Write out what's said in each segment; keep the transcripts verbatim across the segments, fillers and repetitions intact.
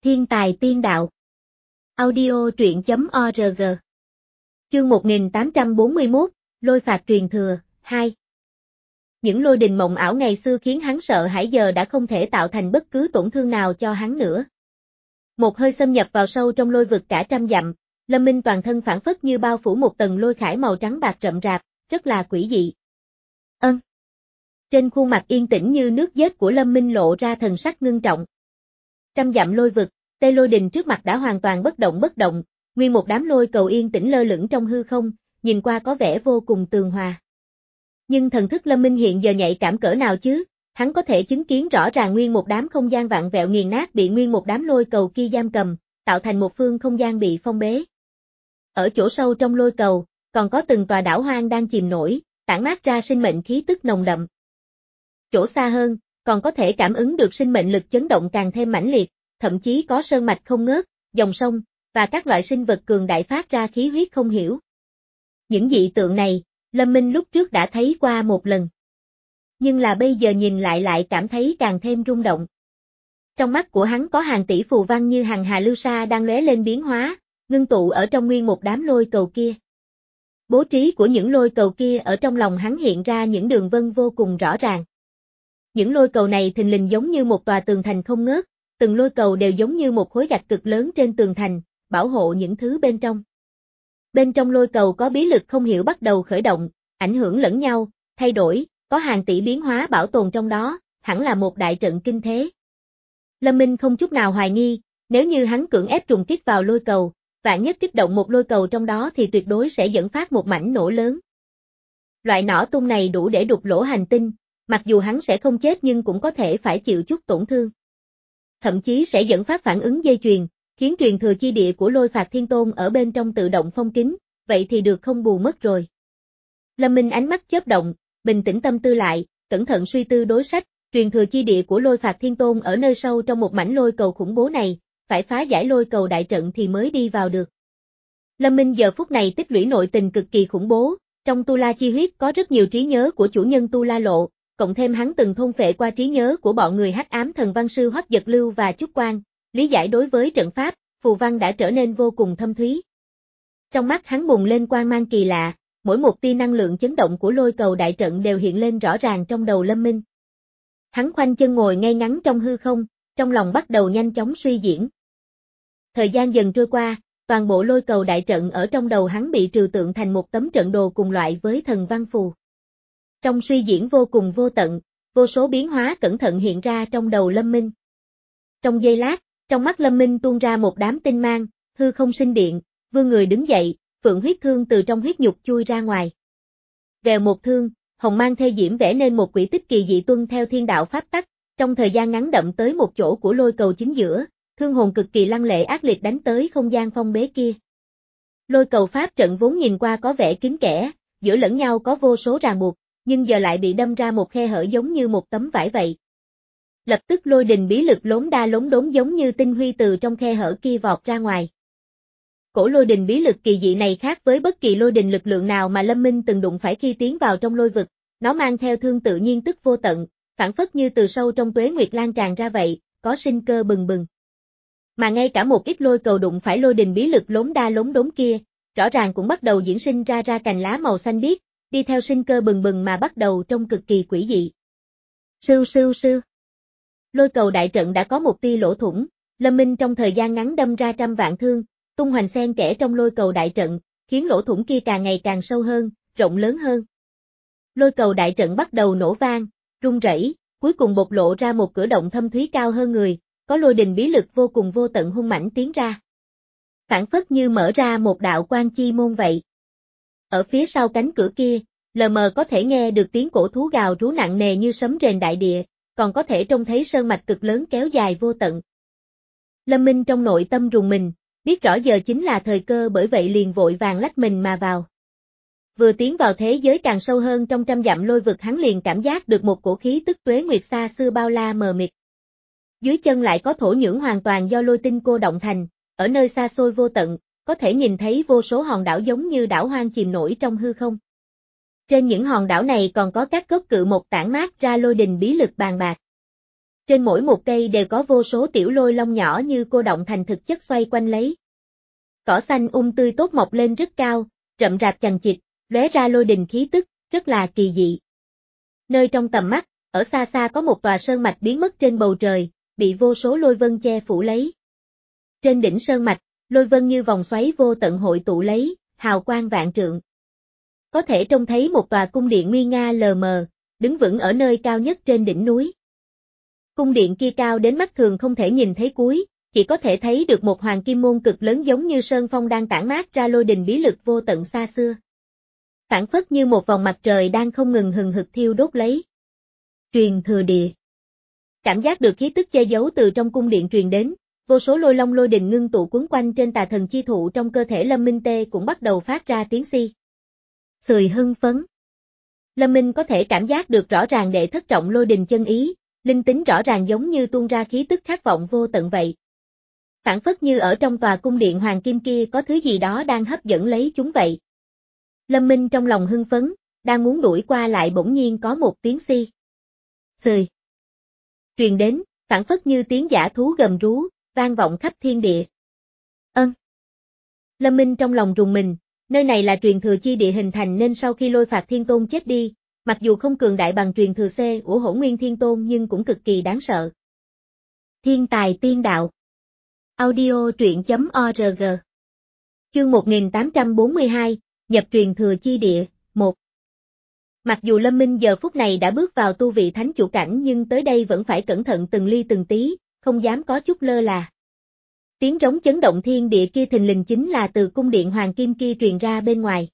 Thiên tài tiên đạo. Audio truyện chấm org. Chương một nghìn tám trăm bốn mươi mốt, Lôi phạt truyền thừa, hai. Những lôi đình mộng ảo ngày xưa khiến hắn sợ hãi giờ đã không thể tạo thành bất cứ tổn thương nào cho hắn nữa. Một hơi xâm nhập vào sâu trong lôi vực cả trăm dặm, Lâm Minh toàn thân phảng phất như bao phủ một tầng lôi khải màu trắng bạc rậm rạp, rất là quỷ dị. Ân. Trên khuôn mặt yên tĩnh như nước dết của Lâm Minh lộ ra thần sắc ngưng trọng. Trăm dặm lôi vực, Tê Lôi Đình trước mặt đã hoàn toàn bất động bất động, nguyên một đám lôi cầu yên tĩnh lơ lửng trong hư không, nhìn qua có vẻ vô cùng tường hòa. Nhưng thần thức Lâm Minh hiện giờ nhạy cảm cỡ nào chứ, hắn có thể chứng kiến rõ ràng nguyên một đám không gian vạn vẹo nghiền nát bị nguyên một đám lôi cầu kia giam cầm, tạo thành một phương không gian bị phong bế. Ở chỗ sâu trong lôi cầu, còn có từng tòa đảo hoang đang chìm nổi, tản mát ra sinh mệnh khí tức nồng đậm. Chỗ xa hơn, còn có thể cảm ứng được sinh mệnh lực chấn động càng thêm mãnh liệt, thậm chí có sơn mạch không ngớt, dòng sông, và các loại sinh vật cường đại phát ra khí huyết không hiểu. Những dị tượng này, Lâm Minh lúc trước đã thấy qua một lần. Nhưng là bây giờ nhìn lại lại cảm thấy càng thêm rung động. Trong mắt của hắn có hàng tỷ phù văn như hằng hà lưu sa đang lóe lên biến hóa, ngưng tụ ở trong nguyên một đám lôi cầu kia. Bố trí của những lôi cầu kia ở trong lòng hắn hiện ra những đường vân vô cùng rõ ràng. Những lôi cầu này thình lình giống như một tòa tường thành không ngớt, từng lôi cầu đều giống như một khối gạch cực lớn trên tường thành, bảo hộ những thứ bên trong. Bên trong lôi cầu có bí lực không hiểu bắt đầu khởi động, ảnh hưởng lẫn nhau, thay đổi, có hàng tỷ biến hóa bảo tồn trong đó, hẳn là một đại trận kinh thế. Lâm Minh không chút nào hoài nghi, nếu như hắn cưỡng ép trùng kích vào lôi cầu, vạn nhất kích động một lôi cầu trong đó thì tuyệt đối sẽ dẫn phát một mảnh nổ lớn. Loại nỏ tung này đủ để đục lỗ hành tinh, mặc dù hắn sẽ không chết nhưng cũng có thể phải chịu chút tổn thương. Thậm chí sẽ dẫn phát phản ứng dây chuyền, khiến truyền thừa chi địa của Lôi Phạt Thiên Tôn ở bên trong tự động phong kín, vậy thì được không bù mất rồi. Lâm Minh ánh mắt chớp động, bình tĩnh tâm tư lại, cẩn thận suy tư đối sách, truyền thừa chi địa của Lôi Phạt Thiên Tôn ở nơi sâu trong một mảnh lôi cầu khủng bố này, phải phá giải lôi cầu đại trận thì mới đi vào được. Lâm Minh giờ phút này tích lũy nội tình cực kỳ khủng bố, trong Tu La chi huyết có rất nhiều trí nhớ của chủ nhân Tu La Lộ, cộng thêm hắn từng thôn phệ qua trí nhớ của bọn người Hắc Ám Thần Văn Sư Hoắc Giật Lưu và Chúc Quang, lý giải đối với trận pháp, phù văn đã trở nên vô cùng thâm thúy. Trong mắt hắn bùng lên quang mang kỳ lạ, mỗi một tia năng lượng chấn động của lôi cầu đại trận đều hiện lên rõ ràng trong đầu Lâm Minh. Hắn khoanh chân ngồi ngay ngắn trong hư không, trong lòng bắt đầu nhanh chóng suy diễn. Thời gian dần trôi qua, toàn bộ lôi cầu đại trận ở trong đầu hắn bị trừu tượng thành một tấm trận đồ cùng loại với thần văn phù. Trong suy diễn vô cùng vô tận, vô số biến hóa cẩn thận hiện ra trong đầu Lâm Minh. Trong giây lát, trong mắt Lâm Minh tuôn ra một đám tinh mang, hư không sinh điện, vươn người đứng dậy, phượng huyết thương từ trong huyết nhục chui ra ngoài. Vèo một thương, hồng mang thê diễm vẽ nên một quỹ tích kỳ dị tuân theo thiên đạo pháp tắc, trong thời gian ngắn đậm tới một chỗ của lôi cầu chính giữa, thương hồn cực kỳ lăng lệ ác liệt đánh tới không gian phong bế kia. Lôi cầu pháp trận vốn nhìn qua có vẻ kín kẽ, giữa lẫn nhau có vô số ràng buộc, nhưng giờ lại bị đâm ra một khe hở giống như một tấm vải vậy. Lập tức lôi đình bí lực lốn đa lốn đốn giống như tinh huy từ trong khe hở kia vọt ra ngoài. Cổ lôi đình bí lực kỳ dị này khác với bất kỳ lôi đình lực lượng nào mà Lâm Minh từng đụng phải khi tiến vào trong lôi vực, nó mang theo thương tự nhiên tức vô tận, phản phất như từ sâu trong tuế nguyệt lan tràn ra vậy, có sinh cơ bừng bừng. Mà ngay cả một ít lôi cầu đụng phải lôi đình bí lực lốn đa lốn đốn kia, rõ ràng cũng bắt đầu diễn sinh ra ra cành lá màu xanh biếc, đi theo sinh cơ bừng bừng mà bắt đầu trông cực kỳ quỷ dị. Sưu sưu sưu. Lôi cầu đại trận đã có một tia lỗ thủng, Lâm Minh trong thời gian ngắn đâm ra trăm vạn thương, tung hoành xen kẽ trong lôi cầu đại trận, khiến lỗ thủng kia càng ngày càng sâu hơn, rộng lớn hơn. Lôi cầu đại trận bắt đầu nổ vang, rung rẩy, cuối cùng bộc lộ ra một cửa động thâm thúy cao hơn người, có lôi đình bí lực vô cùng vô tận hung mãnh tiến ra. Phản phất như mở ra một đạo quan chi môn vậy. Ở phía sau cánh cửa kia, lờ mờ có thể nghe được tiếng cổ thú gào rú nặng nề như sấm rền đại địa, còn có thể trông thấy sơn mạch cực lớn kéo dài vô tận. Lâm Minh trong nội tâm rùng mình, biết rõ giờ chính là thời cơ bởi vậy liền vội vàng lách mình mà vào. Vừa tiến vào thế giới càng sâu hơn trong trăm dặm lôi vực hắn liền cảm giác được một cổ khí tức tuế nguyệt xa xưa bao la mờ mịt. Dưới chân lại có thổ nhưỡng hoàn toàn do lôi tinh cô động thành, ở nơi xa xôi vô tận, có thể nhìn thấy vô số hòn đảo giống như đảo hoang chìm nổi trong hư không. Trên những hòn đảo này còn có các gốc cự mộc tản mát ra lôi đình bí lực bàn bạc. Trên mỗi một cây đều có vô số tiểu lôi long nhỏ như cô đọng thành thực chất xoay quanh lấy. Cỏ xanh um tươi tốt mọc lên rất cao, rậm rạp chằng chịt, lóe ra lôi đình khí tức, rất là kỳ dị. Nơi trong tầm mắt, ở xa xa có một tòa sơn mạch biến mất trên bầu trời, bị vô số lôi vân che phủ lấy. Trên đỉnh sơn mạch, lôi vân như vòng xoáy vô tận hội tụ lấy, hào quang vạn trượng. Có thể trông thấy một tòa cung điện nguy nga lờ mờ, đứng vững ở nơi cao nhất trên đỉnh núi. Cung điện kia cao đến mắt thường không thể nhìn thấy cuối, chỉ có thể thấy được một hoàng kim môn cực lớn giống như sơn phong đang tản mát ra lôi đình bí lực vô tận xa xưa. Phản phất như một vòng mặt trời đang không ngừng hừng hực thiêu đốt lấy. Truyền thừa địa. Cảm giác được khí tức che giấu từ trong cung điện truyền đến, vô số lôi long lôi đình ngưng tụ quấn quanh trên tà thần chi thụ trong cơ thể Lâm Minh Tê cũng bắt đầu phát ra tiếng xi. Xười hưng phấn. Lâm Minh có thể cảm giác được rõ ràng đệ thất trọng lôi đình chân ý, linh tính rõ ràng giống như tuôn ra khí tức khát vọng vô tận vậy. Phản phất như ở trong tòa cung điện hoàng kim kia có thứ gì đó đang hấp dẫn lấy chúng vậy. Lâm Minh trong lòng hưng phấn, đang muốn đuổi qua lại bỗng nhiên có một tiếng xi. Xười. Truyền đến, phản phất như tiếng dã thú gầm rú, vang vọng khắp thiên địa. Ân. Lâm Minh trong lòng rùng mình, nơi này là truyền thừa chi địa hình thành nên sau khi Lôi Phạt Thiên Tôn chết đi, mặc dù không cường đại bằng truyền thừa C của Hỗn Nguyên Thiên Tôn nhưng cũng cực kỳ đáng sợ. Thiên tài tiên đạo. Audio truyện chấm org. Chương một nghìn tám trăm bốn mươi hai, nhập truyền thừa chi địa, một. Mặc dù Lâm Minh giờ phút này đã bước vào tu vị thánh chủ cảnh nhưng tới đây vẫn phải cẩn thận từng ly từng tí, không dám có chút lơ là. Tiếng rống chấn động thiên địa kia thình lình chính là từ cung điện hoàng kim kia truyền ra bên ngoài.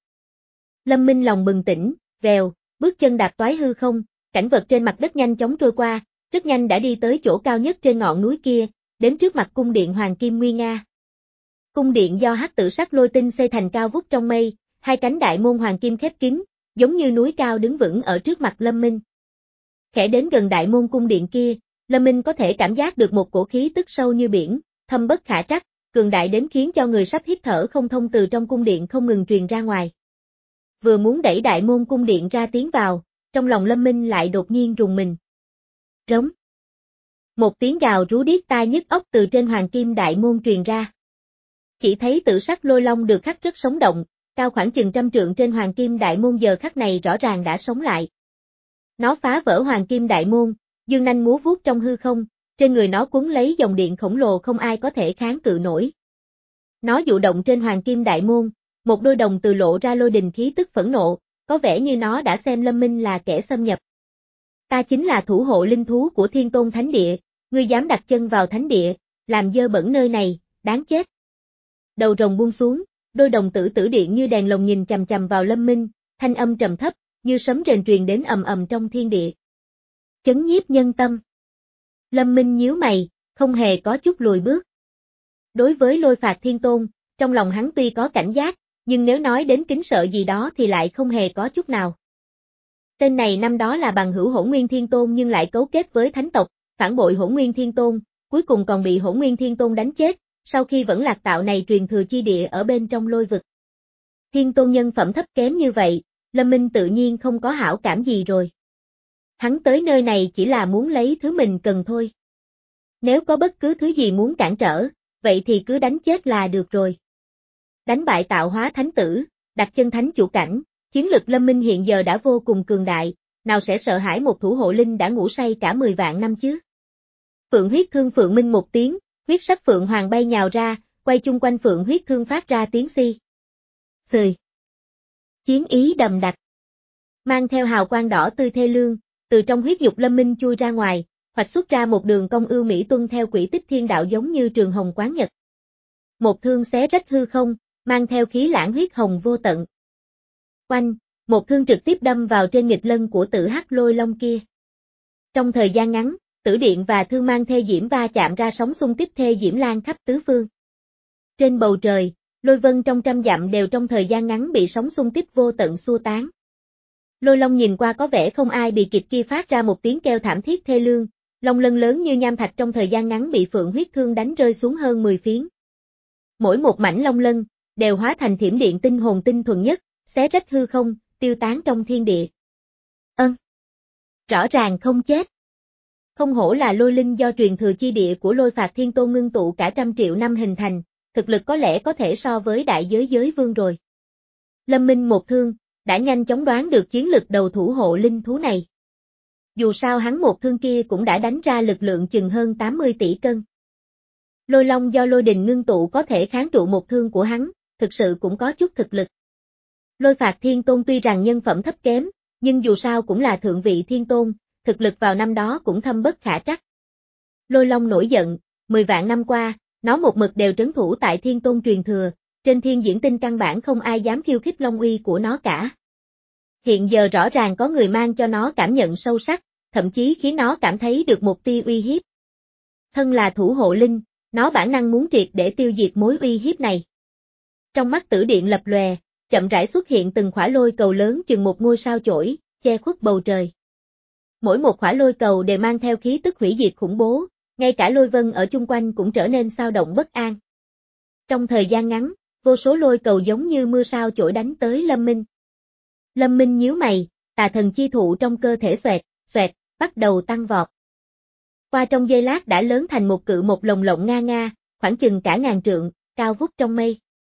Lâm Minh lòng bừng tỉnh, vèo, bước chân đạp toái hư không, cảnh vật trên mặt đất nhanh chóng trôi qua, rất nhanh đã đi tới chỗ cao nhất trên ngọn núi kia, đến trước mặt cung điện hoàng kim nguy nga. Cung điện do hắc tử sắc lôi tinh xây thành cao vút trong mây, hai cánh đại môn hoàng kim khép kín, giống như núi cao đứng vững ở trước mặt Lâm Minh. Khẽ đến gần đại môn cung điện kia, Lâm Minh có thể cảm giác được một cổ khí tức sâu như biển, thâm bất khả trắc, cường đại đến khiến cho người sắp hít thở không thông từ trong cung điện không ngừng truyền ra ngoài. Vừa muốn đẩy đại môn cung điện ra tiến vào, trong lòng Lâm Minh lại đột nhiên rùng mình. Rống. Một tiếng gào rú điếc tai nhức óc từ trên hoàng kim đại môn truyền ra. Chỉ thấy tự sắc lôi long được khắc rất sống động, cao khoảng chừng trăm trượng trên hoàng kim đại môn giờ khắc này rõ ràng đã sống lại. Nó phá vỡ hoàng kim đại môn, dương nanh múa vuốt trong hư không, trên người nó cuốn lấy dòng điện khổng lồ không ai có thể kháng cự nổi. Nó dụ động trên hoàng kim đại môn, một đôi đồng từ lộ ra lôi đình khí tức phẫn nộ, có vẻ như nó đã xem Lâm Minh là kẻ xâm nhập. Ta chính là thủ hộ linh thú của Thiên Tôn Thánh Địa, ngươi dám đặt chân vào Thánh Địa, làm dơ bẩn nơi này, đáng chết. Đầu rồng buông xuống, đôi đồng tử tử điện như đèn lồng nhìn chằm chằm vào Lâm Minh, thanh âm trầm thấp, như sấm rền truyền đến ầm ầm trong thiên địa. Chấn nhiếp nhân tâm. Lâm Minh nhíu mày, không hề có chút lùi bước. Đối với Lôi Phạt Thiên Tôn, trong lòng hắn tuy có cảnh giác, nhưng nếu nói đến kính sợ gì đó thì lại không hề có chút nào. Tên này năm đó là bằng hữu Hỗn Nguyên Thiên Tôn nhưng lại cấu kết với thánh tộc, phản bội Hỗn Nguyên Thiên Tôn, cuối cùng còn bị Hỗn Nguyên Thiên Tôn đánh chết, sau khi vẫn lạc tạo này truyền thừa chi địa ở bên trong lôi vực. Thiên Tôn nhân phẩm thấp kém như vậy, Lâm Minh tự nhiên không có hảo cảm gì rồi. Hắn tới nơi này chỉ là muốn lấy thứ mình cần thôi. Nếu có bất cứ thứ gì muốn cản trở, vậy thì cứ đánh chết là được rồi. Đánh bại tạo hóa thánh tử, đặt chân thánh chủ cảnh, chiến lực Lâm Minh hiện giờ đã vô cùng cường đại, nào sẽ sợ hãi một thủ hộ linh đã ngủ say cả mười vạn năm chứ. Phượng huyết thương Phượng Minh một tiếng, huyết sắc Phượng Hoàng bay nhào ra, quay chung quanh Phượng huyết thương phát ra tiếng xi. Xười. Chiến ý đầm đặc. Mang theo hào quang đỏ tươi thê lương, từ trong huyết dục Lâm Minh chui ra ngoài, hoạch xuất ra một đường cong ưu mỹ tuân theo quỹ tích thiên đạo giống như trường hồng quán nhật. Một thương xé rách hư không, mang theo khí lãng huyết hồng vô tận. Oanh, một thương trực tiếp đâm vào trên nghịch lân của tử hắc lôi long kia. Trong thời gian ngắn, tử điện và thương mang thê diễm va chạm ra sóng xung kích thê diễm lan khắp tứ phương. Trên bầu trời, lôi vân trong trăm dặm đều trong thời gian ngắn bị sóng xung kích vô tận xua tán. Lôi long nhìn qua có vẻ không ai bị kịp kia phát ra một tiếng kêu thảm thiết thê lương, long lân lớn như nham thạch trong thời gian ngắn bị phượng huyết thương đánh rơi xuống hơn mười phiến. Mỗi một mảnh long lân, đều hóa thành thiểm điện tinh hồn tinh thuần nhất, xé rách hư không, tiêu tán trong thiên địa. Ân. Rõ ràng không chết. Không hổ là lôi linh do truyền thừa chi địa của Lôi Phạt Thiên Tôn ngưng tụ cả trăm triệu năm hình thành, thực lực có lẽ có thể so với đại giới giới vương rồi. Lâm Minh một thương, đã nhanh chóng đoán được chiến lực đầu thủ hộ linh thú này. Dù sao hắn một thương kia cũng đã đánh ra lực lượng chừng hơn tám mươi tỷ cân. Lôi long do lôi đình ngưng tụ có thể kháng trụ một thương của hắn, thực sự cũng có chút thực lực. Lôi Phạt Thiên Tôn tuy rằng nhân phẩm thấp kém, nhưng dù sao cũng là thượng vị thiên tôn, thực lực vào năm đó cũng thâm bất khả trắc. Lôi long nổi giận, mười vạn năm qua, nó một mực đều trấn thủ tại thiên tôn truyền thừa, trên thiên diễn tinh căn bản không ai dám khiêu khích long uy của nó cả. Hiện giờ rõ ràng có người mang cho nó cảm nhận sâu sắc, thậm chí khiến nó cảm thấy được một tia uy hiếp. Thân là thủ hộ linh, nó bản năng muốn triệt để tiêu diệt mối uy hiếp này. Trong mắt Tử Điện lập lòe, chậm rãi xuất hiện từng khỏa lôi cầu lớn chừng một ngôi sao chổi, che khuất bầu trời. Mỗi một khỏa lôi cầu đều mang theo khí tức hủy diệt khủng bố, ngay cả lôi vân ở chung quanh cũng trở nên xao động bất an. Trong thời gian ngắn, vô số lôi cầu giống như mưa sao chổi đánh tới Lâm Minh. Lâm Minh nhíu mày, tà thần chi thụ trong cơ thể xoẹt, xoẹt, bắt đầu tăng vọt. Qua trong giây lát đã lớn thành một cự mộc lồng lộng nga nga, khoảng chừng cả ngàn trượng, cao vút trong mây.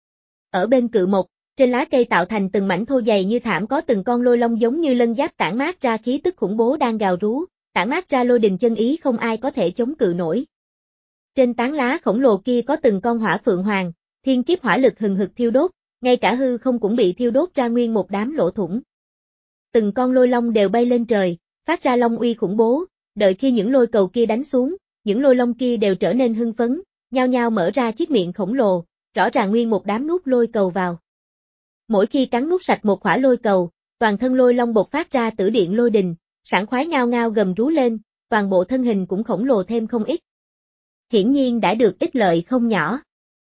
Ở bên cự mộc, trên lá cây tạo thành từng mảnh thô dày như thảm có từng con lôi long giống như lân giáp tản mát ra khí tức khủng bố đang gào rú, tản mát ra lôi đình chân ý không ai có thể chống cự nổi. Trên tán lá khổng lồ kia có từng con hỏa phượng hoàng, thiên kiếp hỏa lực hừng hực thiêu đốt, ngay cả hư không cũng bị thiêu đốt ra nguyên một đám lỗ thủng. Từng con lôi long đều bay lên trời, phát ra long uy khủng bố, đợi khi những lôi cầu kia đánh xuống, những lôi long kia đều trở nên hưng phấn, nhao nhao mở ra chiếc miệng khổng lồ, rõ ràng nguyên một đám nuốt lôi cầu vào. Mỗi khi cắn nuốt sạch một khỏa lôi cầu, toàn thân lôi long bộc phát ra tử điện lôi đình, sảng khoái ngao ngao gầm rú lên, toàn bộ thân hình cũng khổng lồ thêm không ít. Hiển nhiên đã được ích lợi không nhỏ.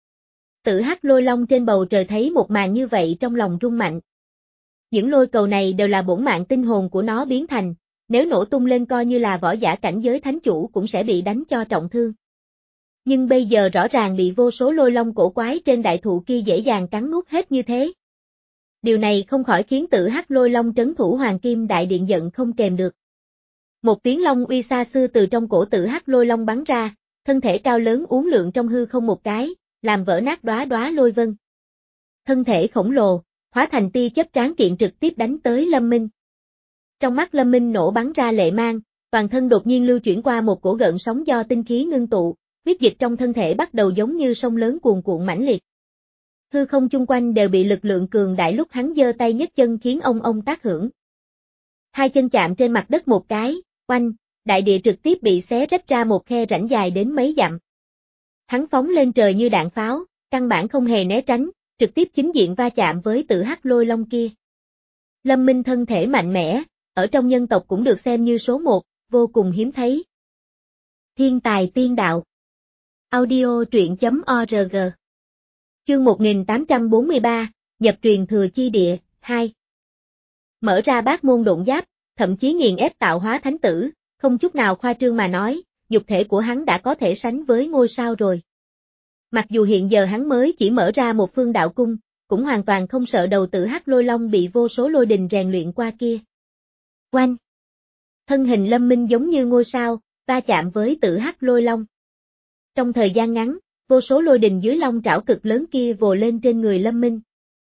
Tử Hắc Lôi Long trên bầu trời thấy một màn như vậy trong lòng rung mạnh. Những lôi cầu này đều là bổn mạng tinh hồn của nó biến thành, nếu nổ tung lên coi như là võ giả cảnh giới thánh chủ cũng sẽ bị đánh cho trọng thương. Nhưng bây giờ rõ ràng bị vô số lôi long cổ quái trên đại thụ kia dễ dàng cắn nuốt hết như thế. Điều này không khỏi khiến Tử Hắc Lôi Long trấn thủ Hoàng Kim Đại Điện giận không kềm được. Một tiếng long uy xa xưa từ trong cổ Tử Hắc Lôi Long bắn ra, thân thể cao lớn uốn lượn trong hư không một cái, làm vỡ nát đóa đóa lôi vân. Thân thể khổng lồ, hóa thành tia chớp tráng kiện trực tiếp đánh tới Lâm Minh. Trong mắt Lâm Minh nổ bắn ra lệ mang, toàn thân đột nhiên lưu chuyển qua một cổ gợn sóng do tinh khí ngưng tụ, huyết dịch trong thân thể bắt đầu giống như sông lớn cuồn cuộn mãnh liệt. Hư không chung quanh đều bị lực lượng cường đại lúc hắn giơ tay nhấc chân khiến ông ông tác hưởng. Hai chân chạm trên mặt đất một cái, oanh, đại địa trực tiếp bị xé rách ra một khe rãnh dài đến mấy dặm. Hắn phóng lên trời như đạn pháo, căn bản không hề né tránh, trực tiếp chính diện va chạm với Tử Hắc Lôi Long kia. Lâm Minh thân thể mạnh mẽ, ở trong nhân tộc cũng được xem như số một, vô cùng hiếm thấy. Thiên tài tiên đạo. Audio truyện chấm org. Chương một nghìn tám trăm bốn mươi ba, nhập truyền thừa chi địa, hai. Mở ra bát môn độn giáp, thậm chí nghiền ép tạo hóa thánh tử, không chút nào khoa trương mà nói, nhục thể của hắn đã có thể sánh với ngôi sao rồi. Mặc dù hiện giờ hắn mới chỉ mở ra một phương đạo cung, cũng hoàn toàn không sợ đầu Tử Hắc Lôi Long bị vô số lôi đình rèn luyện qua kia. Oanh! Thân hình Lâm Minh giống như ngôi sao, va chạm với Tử Hắc Lôi Long. Trong thời gian ngắn, vô số lôi đình dưới long trảo cực lớn kia vồ lên trên người Lâm Minh.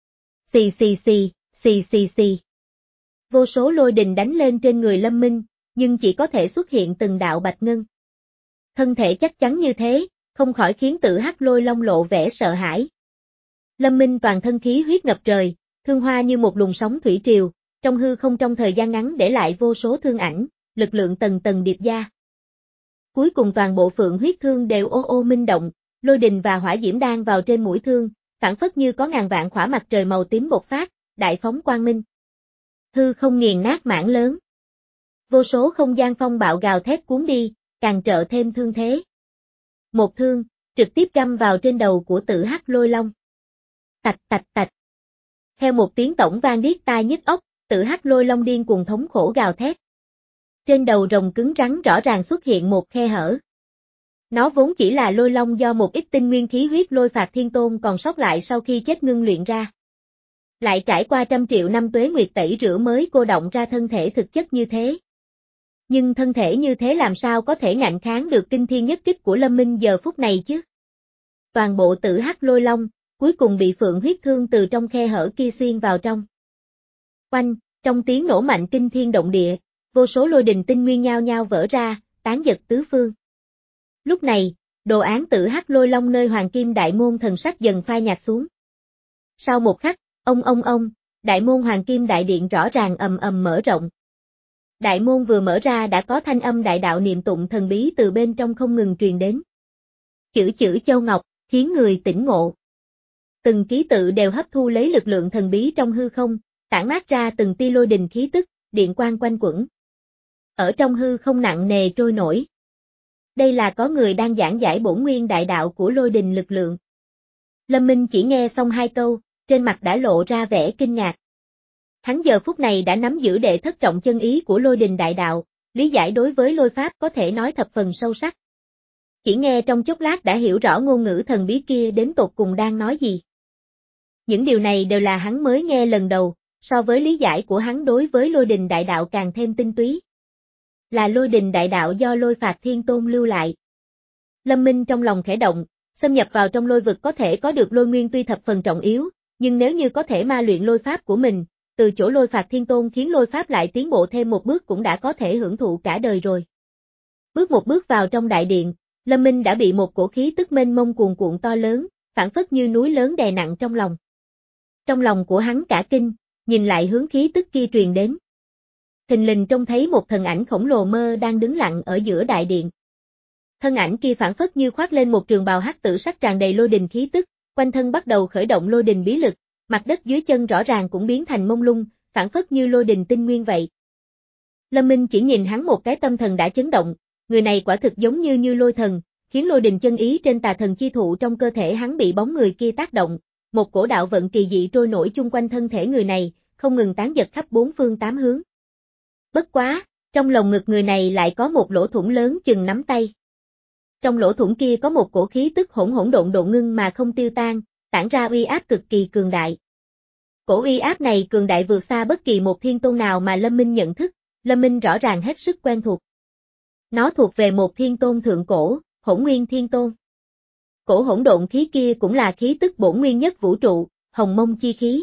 Xì xì xì, xì xì xì. Vô số lôi đình đánh lên trên người Lâm Minh, nhưng chỉ có thể xuất hiện từng đạo bạch ngân. Thân thể chắc chắn như thế, không khỏi khiến Tử Hắc Lôi Long lộ vẻ sợ hãi. Lâm Minh toàn thân khí huyết ngập trời, thương hoa như một luồng sóng thủy triều, trong hư không trong thời gian ngắn để lại vô số thương ảnh, lực lượng tầng tầng điệp gia. Cuối cùng toàn bộ phượng huyết thương đều ô ô minh động, lôi đình và hỏa diễm đang vào trên mũi thương, phản phất như có ngàn vạn khỏa mặt trời màu tím bộc phát, đại phóng quang minh. Hư không nghiền nát mảng lớn. Vô số không gian phong bạo gào thét cuốn đi, càng trợ thêm thương thế. Một thương, trực tiếp găm vào trên đầu của Tử Hắc Lôi Long. Tạch tạch tạch. Theo một tiếng tổng vang điếc tai nhức óc, Tử Hắc Lôi Long điên cuồng thống khổ gào thét. Trên đầu rồng cứng rắn rõ ràng xuất hiện một khe hở. Nó vốn chỉ là lôi long do một ít tinh nguyên khí huyết Lôi Phạt Thiên Tôn còn sót lại sau khi chết ngưng luyện ra. Lại trải qua trăm triệu năm tuế nguyệt tẩy rửa mới cô động ra thân thể thực chất như thế. Nhưng thân thể như thế làm sao có thể ngạnh kháng được kinh thiên nhất kích của Lâm Minh giờ phút này chứ? Toàn bộ tử hắc lôi long, cuối cùng bị phượng huyết thương từ trong khe hở kia xuyên vào trong. Oanh, trong tiếng nổ mạnh kinh thiên động địa, vô số lôi đình tinh nguyên nhao nhao vỡ ra, tán giật tứ phương. Lúc này, đồ án tử hắc lôi long nơi hoàng kim đại môn thần sắc dần phai nhạt xuống. Sau một khắc, ông ông ông, đại môn hoàng kim đại điện rõ ràng ầm ầm mở rộng. Đại môn vừa mở ra đã có thanh âm đại đạo niệm tụng thần bí từ bên trong không ngừng truyền đến. Chữ chữ châu ngọc, khiến người tỉnh ngộ. Từng ký tự đều hấp thu lấy lực lượng thần bí trong hư không, tản mát ra từng tia lôi đình khí tức, điện quang quanh quẩn. Ở trong hư không nặng nề trôi nổi. Đây là có người đang giảng giải bổn nguyên đại đạo của lôi đình lực lượng. Lâm Minh chỉ nghe xong hai câu, trên mặt đã lộ ra vẻ kinh ngạc. Hắn giờ phút này đã nắm giữ đệ thất trọng chân ý của lôi đình đại đạo, lý giải đối với lôi pháp có thể nói thập phần sâu sắc. Chỉ nghe trong chốc lát đã hiểu rõ ngôn ngữ thần bí kia đến tột cùng đang nói gì. Những điều này đều là hắn mới nghe lần đầu, so với lý giải của hắn đối với lôi đình đại đạo càng thêm tinh túy. Là lôi đình đại đạo do lôi phạt thiên tôn lưu lại. Lâm Minh trong lòng khẽ động, xâm nhập vào trong lôi vực có thể có được lôi nguyên tuy thập phần trọng yếu, nhưng nếu như có thể ma luyện lôi pháp của mình, từ chỗ lôi phạt thiên tôn khiến lôi pháp lại tiến bộ thêm một bước cũng đã có thể hưởng thụ cả đời rồi. Bước một bước vào trong đại điện, Lâm Minh đã bị một cổ khí tức mênh mông cuồn cuộn to lớn, phảng phất như núi lớn đè nặng trong lòng. Trong lòng của hắn cả kinh, nhìn lại hướng khí tức kia truyền đến. Thình lình trông thấy một thần ảnh khổng lồ mơ đang đứng lặng ở giữa đại điện. Thân ảnh kia phảng phất như khoác lên một trường bào hắc tử sắc tràn đầy lôi đình khí tức, quanh thân bắt đầu khởi động lôi đình bí lực, mặt đất dưới chân rõ ràng cũng biến thành mông lung, phảng phất như lôi đình tinh nguyên vậy. Lâm Minh chỉ nhìn hắn một cái tâm thần đã chấn động, người này quả thực giống như như lôi thần, khiến lôi đình chân ý trên tà thần chi thụ trong cơ thể hắn bị bóng người kia tác động, một cổ đạo vận kỳ dị trôi nổi chung quanh thân thể người này, không ngừng tán giật khắp bốn phương tám hướng. Bất quá, trong lồng ngực người này lại có một lỗ thủng lớn chừng nắm tay. Trong lỗ thủng kia có một cổ khí tức hỗn hỗn độn độn ngưng mà không tiêu tan, tản ra uy áp cực kỳ cường đại. Cổ uy áp này cường đại vượt xa bất kỳ một thiên tôn nào mà Lâm Minh nhận thức, Lâm Minh rõ ràng hết sức quen thuộc. Nó thuộc về một thiên tôn thượng cổ, Hỗn Nguyên Thiên Tôn. Cổ hỗn độn khí kia cũng là khí tức bổn nguyên nhất vũ trụ, hồng mông chi khí.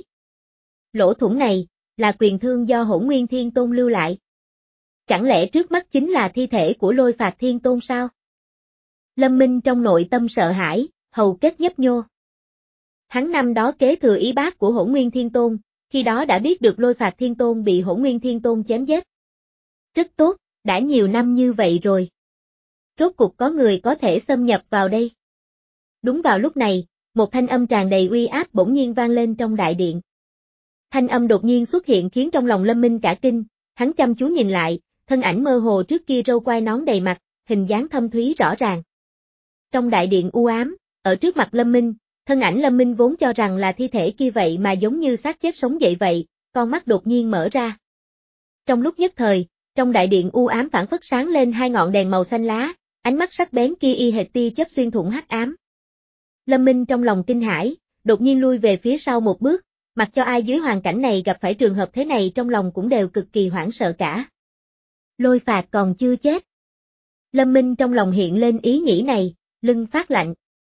Lỗ thủng này, là quyền thương do Hỗn Nguyên Thiên Tôn lưu lại. Chẳng lẽ trước mắt chính là thi thể của lôi phạt thiên tôn sao? Lâm Minh trong nội tâm sợ hãi, hầu kết nhấp nhô. Hắn năm đó kế thừa ý bác của Hỗn Nguyên Thiên Tôn, khi đó đã biết được lôi phạt thiên tôn bị Hỗn Nguyên Thiên Tôn chém giết. Rất tốt, đã nhiều năm như vậy rồi. Rốt cục có người có thể xâm nhập vào đây. Đúng vào lúc này, một thanh âm tràn đầy uy áp bỗng nhiên vang lên trong đại điện. Thanh âm đột nhiên xuất hiện khiến trong lòng Lâm Minh cả kinh, hắn chăm chú nhìn lại, thân ảnh mơ hồ trước kia râu quai nón đầy mặt, hình dáng thâm thúy rõ ràng. Trong đại điện u ám, ở trước mặt Lâm Minh, thân ảnh Lâm Minh vốn cho rằng là thi thể kia vậy mà giống như xác chết sống dậy vậy, con mắt đột nhiên mở ra. Trong lúc nhất thời, trong đại điện u ám phản phất sáng lên hai ngọn đèn màu xanh lá, ánh mắt sắc bén kia y hệt tia chớp xuyên thủng hắc ám. Lâm Minh trong lòng kinh hãi, đột nhiên lui về phía sau một bước, mặc cho ai dưới hoàn cảnh này gặp phải trường hợp thế này trong lòng cũng đều cực kỳ hoảng sợ cả. Lôi phạt còn chưa chết. Lâm Minh trong lòng hiện lên ý nghĩ này, lưng phát lạnh.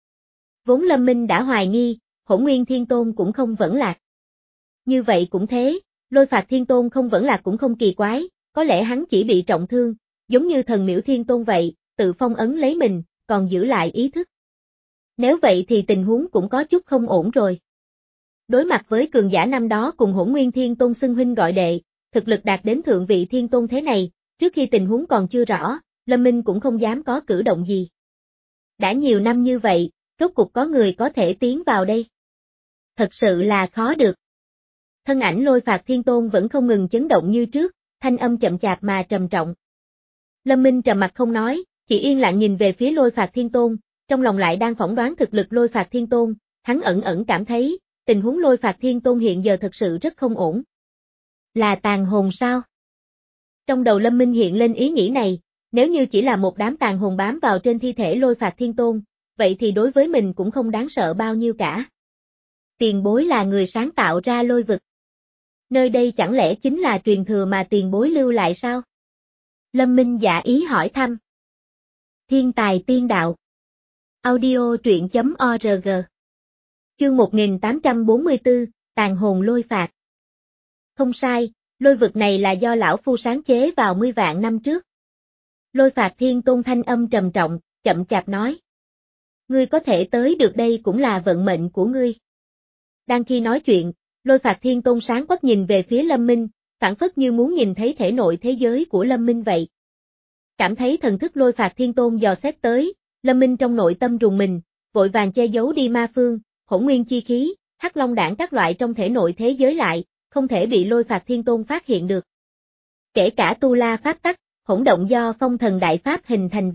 Vốn Lâm Minh đã hoài nghi, Hỗn Nguyên Thiên Tôn cũng không vẫn lạc. Như vậy cũng thế, lôi phạt Thiên Tôn không vẫn lạc cũng không kỳ quái, có lẽ hắn chỉ bị trọng thương, giống như thần miễu Thiên Tôn vậy, tự phong ấn lấy mình, còn giữ lại ý thức. Nếu vậy thì tình huống cũng có chút không ổn rồi. Đối mặt với cường giả năm đó cùng Hỗn Nguyên Thiên Tôn xưng huynh gọi đệ, thực lực đạt đến thượng vị Thiên Tôn thế này, trước khi tình huống còn chưa rõ, Lâm Minh cũng không dám có cử động gì. Đã nhiều năm như vậy, rốt cục có người có thể tiến vào đây. Thật sự là khó được. Thân ảnh lôi phạt Thiên Tôn vẫn không ngừng chấn động như trước, thanh âm chậm chạp mà trầm trọng. Lâm Minh trầm mặt không nói, chỉ yên lặng nhìn về phía lôi phạt Thiên Tôn, trong lòng lại đang phỏng đoán thực lực lôi phạt Thiên Tôn, hắn ẩn ẩn cảm thấy, tình huống lôi phạt Thiên Tôn hiện giờ thật sự rất không ổn. Là tàn hồn sao? Trong đầu Lâm Minh hiện lên ý nghĩ này, nếu như chỉ là một đám tàn hồn bám vào trên thi thể lôi phạt Thiên Tôn, vậy thì đối với mình cũng không đáng sợ bao nhiêu cả. Tiền bối là người sáng tạo ra lôi vực. Nơi đây chẳng lẽ chính là truyền thừa mà tiền bối lưu lại sao? Lâm Minh giả ý hỏi thăm. Thiên tài tiên đạo. Audio truyện chấm org. Chương một nghìn tám trăm bốn mươi tư, Tàn hồn lôi phạt. Không sai, lôi vực này là do lão phu sáng chế vào mươi vạn năm trước. Lôi phạt thiên tôn thanh âm trầm trọng, chậm chạp nói. Ngươi có thể tới được đây cũng là vận mệnh của ngươi. Đang khi nói chuyện, lôi phạt thiên tôn sáng quắc nhìn về phía Lâm Minh, phảng phất như muốn nhìn thấy thể nội thế giới của Lâm Minh vậy. Cảm thấy thần thức lôi phạt thiên tôn dò xét tới, Lâm Minh trong nội tâm rùng mình, vội vàng che giấu đi ma phương, hỗn nguyên chi khí, hắc long đảng các loại trong thể nội thế giới lại, không thể bị lôi phạt thiên tôn phát hiện được. Kể cả tu la pháp tắc, hỗn động do phong thần đại pháp hình thành V.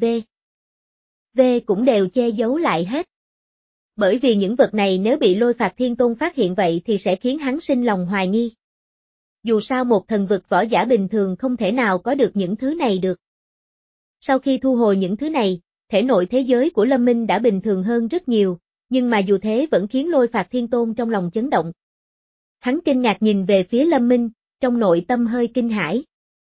V cũng đều che giấu lại hết. Bởi vì những vật này nếu bị lôi phạt thiên tôn phát hiện vậy thì sẽ khiến hắn sinh lòng hoài nghi. Dù sao một thần vực võ giả bình thường không thể nào có được những thứ này được. Sau khi thu hồi những thứ này, thể nội thế giới của Lâm Minh đã bình thường hơn rất nhiều, nhưng mà dù thế vẫn khiến lôi phạt thiên tôn trong lòng chấn động. Hắn kinh ngạc nhìn về phía Lâm Minh, trong nội tâm hơi kinh hãi.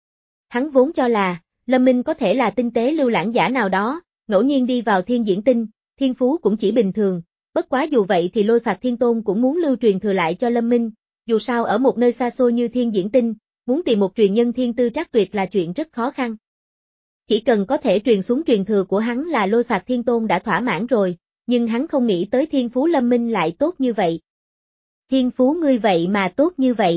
Hắn vốn cho là, Lâm Minh có thể là tinh tế lưu lãng giả nào đó, ngẫu nhiên đi vào thiên diễn tinh, thiên phú cũng chỉ bình thường, bất quá dù vậy thì lôi phạt thiên tôn cũng muốn lưu truyền thừa lại cho Lâm Minh, dù sao ở một nơi xa xôi như thiên diễn tinh, muốn tìm một truyền nhân thiên tư trác tuyệt là chuyện rất khó khăn. Chỉ cần có thể truyền xuống truyền thừa của hắn là lôi phạt thiên tôn đã thỏa mãn rồi, nhưng hắn không nghĩ tới thiên phú Lâm Minh lại tốt như vậy. Thiên phú ngươi vậy mà tốt như vậy.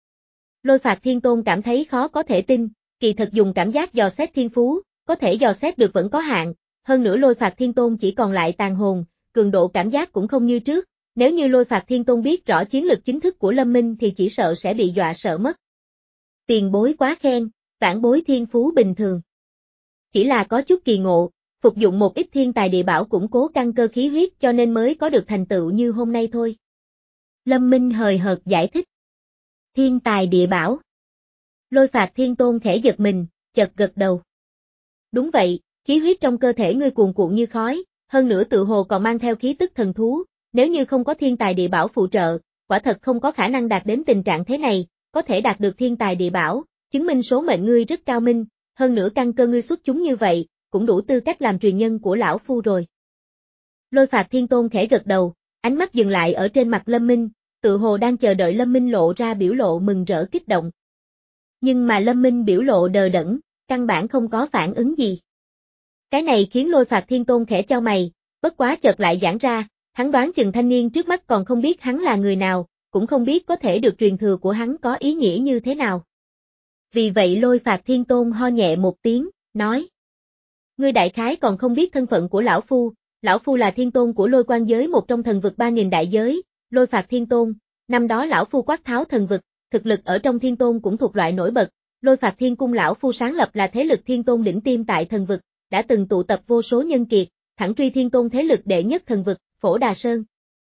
Lôi phạt thiên tôn cảm thấy khó có thể tin, kỳ thực dùng cảm giác dò xét thiên phú, có thể dò xét được vẫn có hạn, hơn nữa lôi phạt thiên tôn chỉ còn lại tàn hồn, cường độ cảm giác cũng không như trước, nếu như lôi phạt thiên tôn biết rõ chiến lực chính thức của Lâm Minh thì chỉ sợ sẽ bị dọa sợ mất. Tiền bối quá khen, vãn bối thiên phú bình thường. Chỉ là có chút kỳ ngộ, phục dụng một ít thiên tài địa bảo củng cố căn cơ khí huyết cho nên mới có được thành tựu như hôm nay thôi. Lâm Minh hời hợt giải thích. Thiên tài địa bảo. Lôi phạt thiên tôn khẽ giật mình, chợt gật đầu. Đúng vậy, khí huyết trong cơ thể ngươi cuồn cuộn như khói, hơn nữa tự hồ còn mang theo khí tức thần thú, nếu như không có thiên tài địa bảo phụ trợ, quả thật không có khả năng đạt đến tình trạng thế này, có thể đạt được thiên tài địa bảo, chứng minh số mệnh ngươi rất cao minh, hơn nữa căn cơ ngươi xuất chúng như vậy, cũng đủ tư cách làm truyền nhân của lão phu rồi. Lôi phạt thiên tôn khẽ gật đầu, ánh mắt dừng lại ở trên mặt Lâm Minh, tự hồ đang chờ đợi Lâm Minh lộ ra biểu lộ mừng rỡ kích động. Nhưng mà Lâm Minh biểu lộ đờ đẫn, căn bản không có phản ứng gì. Cái này khiến lôi phạt thiên tôn khẽ chau mày, bất quá chợt lại giãn ra, hắn đoán chừng thanh niên trước mắt còn không biết hắn là người nào, cũng không biết có thể được truyền thừa của hắn có ý nghĩa như thế nào. Vì vậy lôi phạt thiên tôn ho nhẹ một tiếng, nói. Ngươi đại khái còn không biết thân phận của lão phu, lão phu là thiên tôn của lôi quan giới một trong thần vực ba nghìn đại giới, lôi phạt thiên tôn, năm đó lão phu quát tháo thần vực, thực lực ở trong thiên tôn cũng thuộc loại nổi bật, lôi phạt thiên cung lão phu sáng lập là thế lực thiên tôn đỉnh tiêm tại thần vực, đã từng tụ tập vô số nhân kiệt, thẳng truy thiên tôn thế lực đệ nhất thần vực, Phổ Đà Sơn.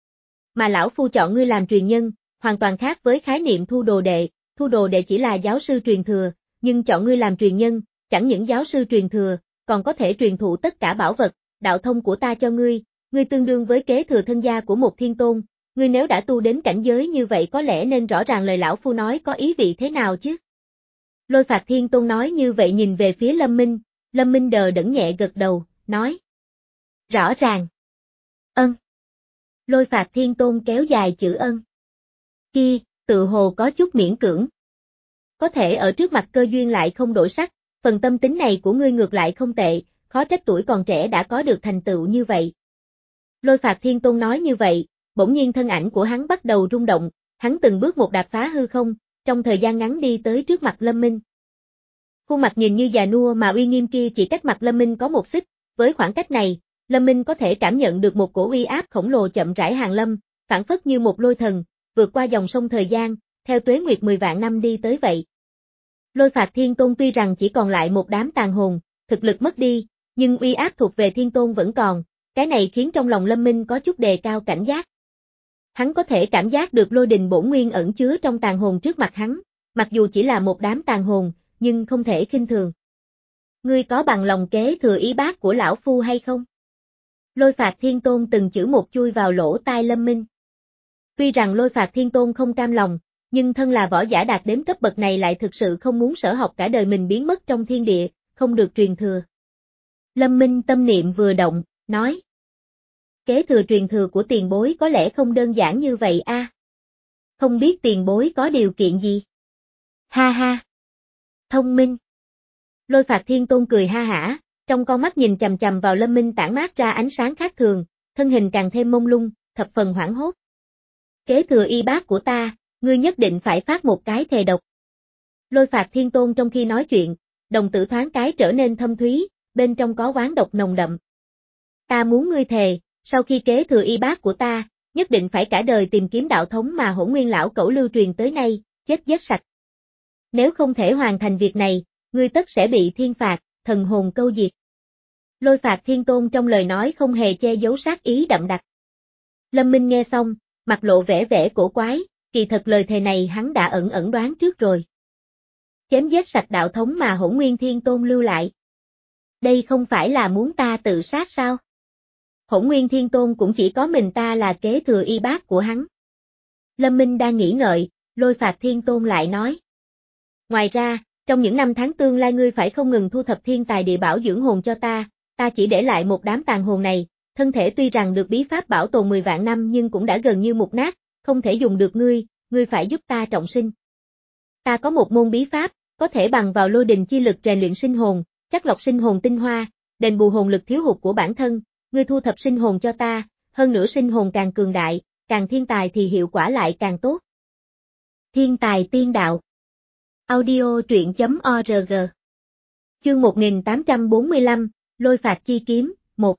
Mà lão phu chọn ngươi làm truyền nhân, hoàn toàn khác với khái niệm thu đồ đệ, thu đồ đệ chỉ là giáo sư truyền thừa, nhưng chọn ngươi làm truyền nhân, chẳng những giáo sư truyền thừa, còn có thể truyền thụ tất cả bảo vật, đạo thông của ta cho ngươi, ngươi tương đương với kế thừa thân gia của một thiên tôn, ngươi nếu đã tu đến cảnh giới như vậy có lẽ nên rõ ràng lời lão phu nói có ý vị thế nào chứ. Lôi phạt thiên tôn nói như vậy nhìn về phía Lâm Minh, Lâm Minh đờ đẫn nhẹ gật đầu, nói. Rõ ràng. Ân. Lôi phạt thiên tôn kéo dài chữ ân. Kia, tự hồ có chút miễn cưỡng. Có thể ở trước mặt cơ duyên lại không đổi sắc, phần tâm tính này của ngươi ngược lại không tệ, khó trách tuổi còn trẻ đã có được thành tựu như vậy. Lôi phạt thiên tôn nói như vậy, bỗng nhiên thân ảnh của hắn bắt đầu rung động, hắn từng bước một đạp phá hư không, trong thời gian ngắn đi tới trước mặt Lâm Minh. Khuôn mặt nhìn như già nua mà uy nghiêm kia chỉ cách mặt Lâm Minh có một xích, với khoảng cách này, Lâm Minh có thể cảm nhận được một cổ uy áp khổng lồ chậm rãi hàng lâm, phảng phất như một lôi thần, vượt qua dòng sông thời gian, theo tuế nguyệt mười vạn năm đi tới vậy. Lôi phạt thiên tôn tuy rằng chỉ còn lại một đám tàn hồn, thực lực mất đi, nhưng uy áp thuộc về thiên tôn vẫn còn, cái này khiến trong lòng Lâm Minh có chút đề cao cảnh giác. Hắn có thể cảm giác được lôi đình bổn nguyên ẩn chứa trong tàn hồn trước mặt hắn, mặc dù chỉ là một đám tàn hồn, nhưng không thể khinh thường. Ngươi có bằng lòng kế thừa ý bác của lão phu hay không? Lôi phạt thiên tôn từng chữ một chui vào lỗ tai Lâm Minh. Tuy rằng lôi phạt thiên tôn không cam lòng, nhưng thân là võ giả đạt đến cấp bậc này lại thực sự không muốn sở học cả đời mình biến mất trong thiên địa, không được truyền thừa. Lâm Minh tâm niệm vừa động, nói. Kế thừa truyền thừa của tiền bối có lẽ không đơn giản như vậy a. À? Không biết tiền bối có điều kiện gì? Ha ha. Thông minh. Lôi Phạt Thiên Tôn cười ha hả, trong con mắt nhìn chằm chằm vào Lâm Minh tản mát ra ánh sáng khác thường, thân hình càng thêm mông lung, thập phần hoảng hốt. Kế thừa y bát của ta, ngươi nhất định phải phát một cái thề độc. Lôi Phạt Thiên Tôn trong khi nói chuyện, đồng tử thoáng cái trở nên thâm thúy, bên trong có oán độc nồng đậm. Ta muốn ngươi thề, sau khi kế thừa y bát của ta, nhất định phải cả đời tìm kiếm đạo thống mà Hỗn Nguyên lão cẩu lưu truyền tới nay, chết giết sạch. Nếu không thể hoàn thành việc này, ngươi tất sẽ bị thiên phạt, thần hồn câu diệt. Lôi Phạt Thiên Tôn trong lời nói không hề che giấu sát ý đậm đặc. Lâm Minh nghe xong, mặt lộ vẻ vẻ cổ quái, kỳ thật lời thề này hắn đã ẩn ẩn đoán trước rồi. Chém giết sạch đạo thống mà Hỗn Nguyên Thiên Tôn lưu lại. Đây không phải là muốn ta tự sát sao? Hỗn Nguyên Thiên Tôn cũng chỉ có mình ta là kế thừa y bát của hắn. Lâm Minh đang nghĩ ngợi, Lôi Phạt Thiên Tôn lại nói. Ngoài ra, trong những năm tháng tương lai ngươi phải không ngừng thu thập thiên tài địa bảo dưỡng hồn cho ta, ta chỉ để lại một đám tàn hồn này, thân thể tuy rằng được bí pháp bảo tồn mười vạn năm nhưng cũng đã gần như mục nát, không thể dùng được ngươi, ngươi phải giúp ta trọng sinh. Ta có một môn bí pháp, có thể bằng vào lôi đình chi lực rèn luyện sinh hồn, chắc lọc sinh hồn tinh hoa, đền bù hồn lực thiếu hụt của bản thân, ngươi thu thập sinh hồn cho ta, hơn nữa sinh hồn càng cường đại, càng thiên tài thì hiệu quả lại càng tốt. Thiên tài tiên đạo. Audio truyện chấm org. Chương một nghìn tám trăm bốn mươi lăm, Lôi Phạt chi kiếm, một.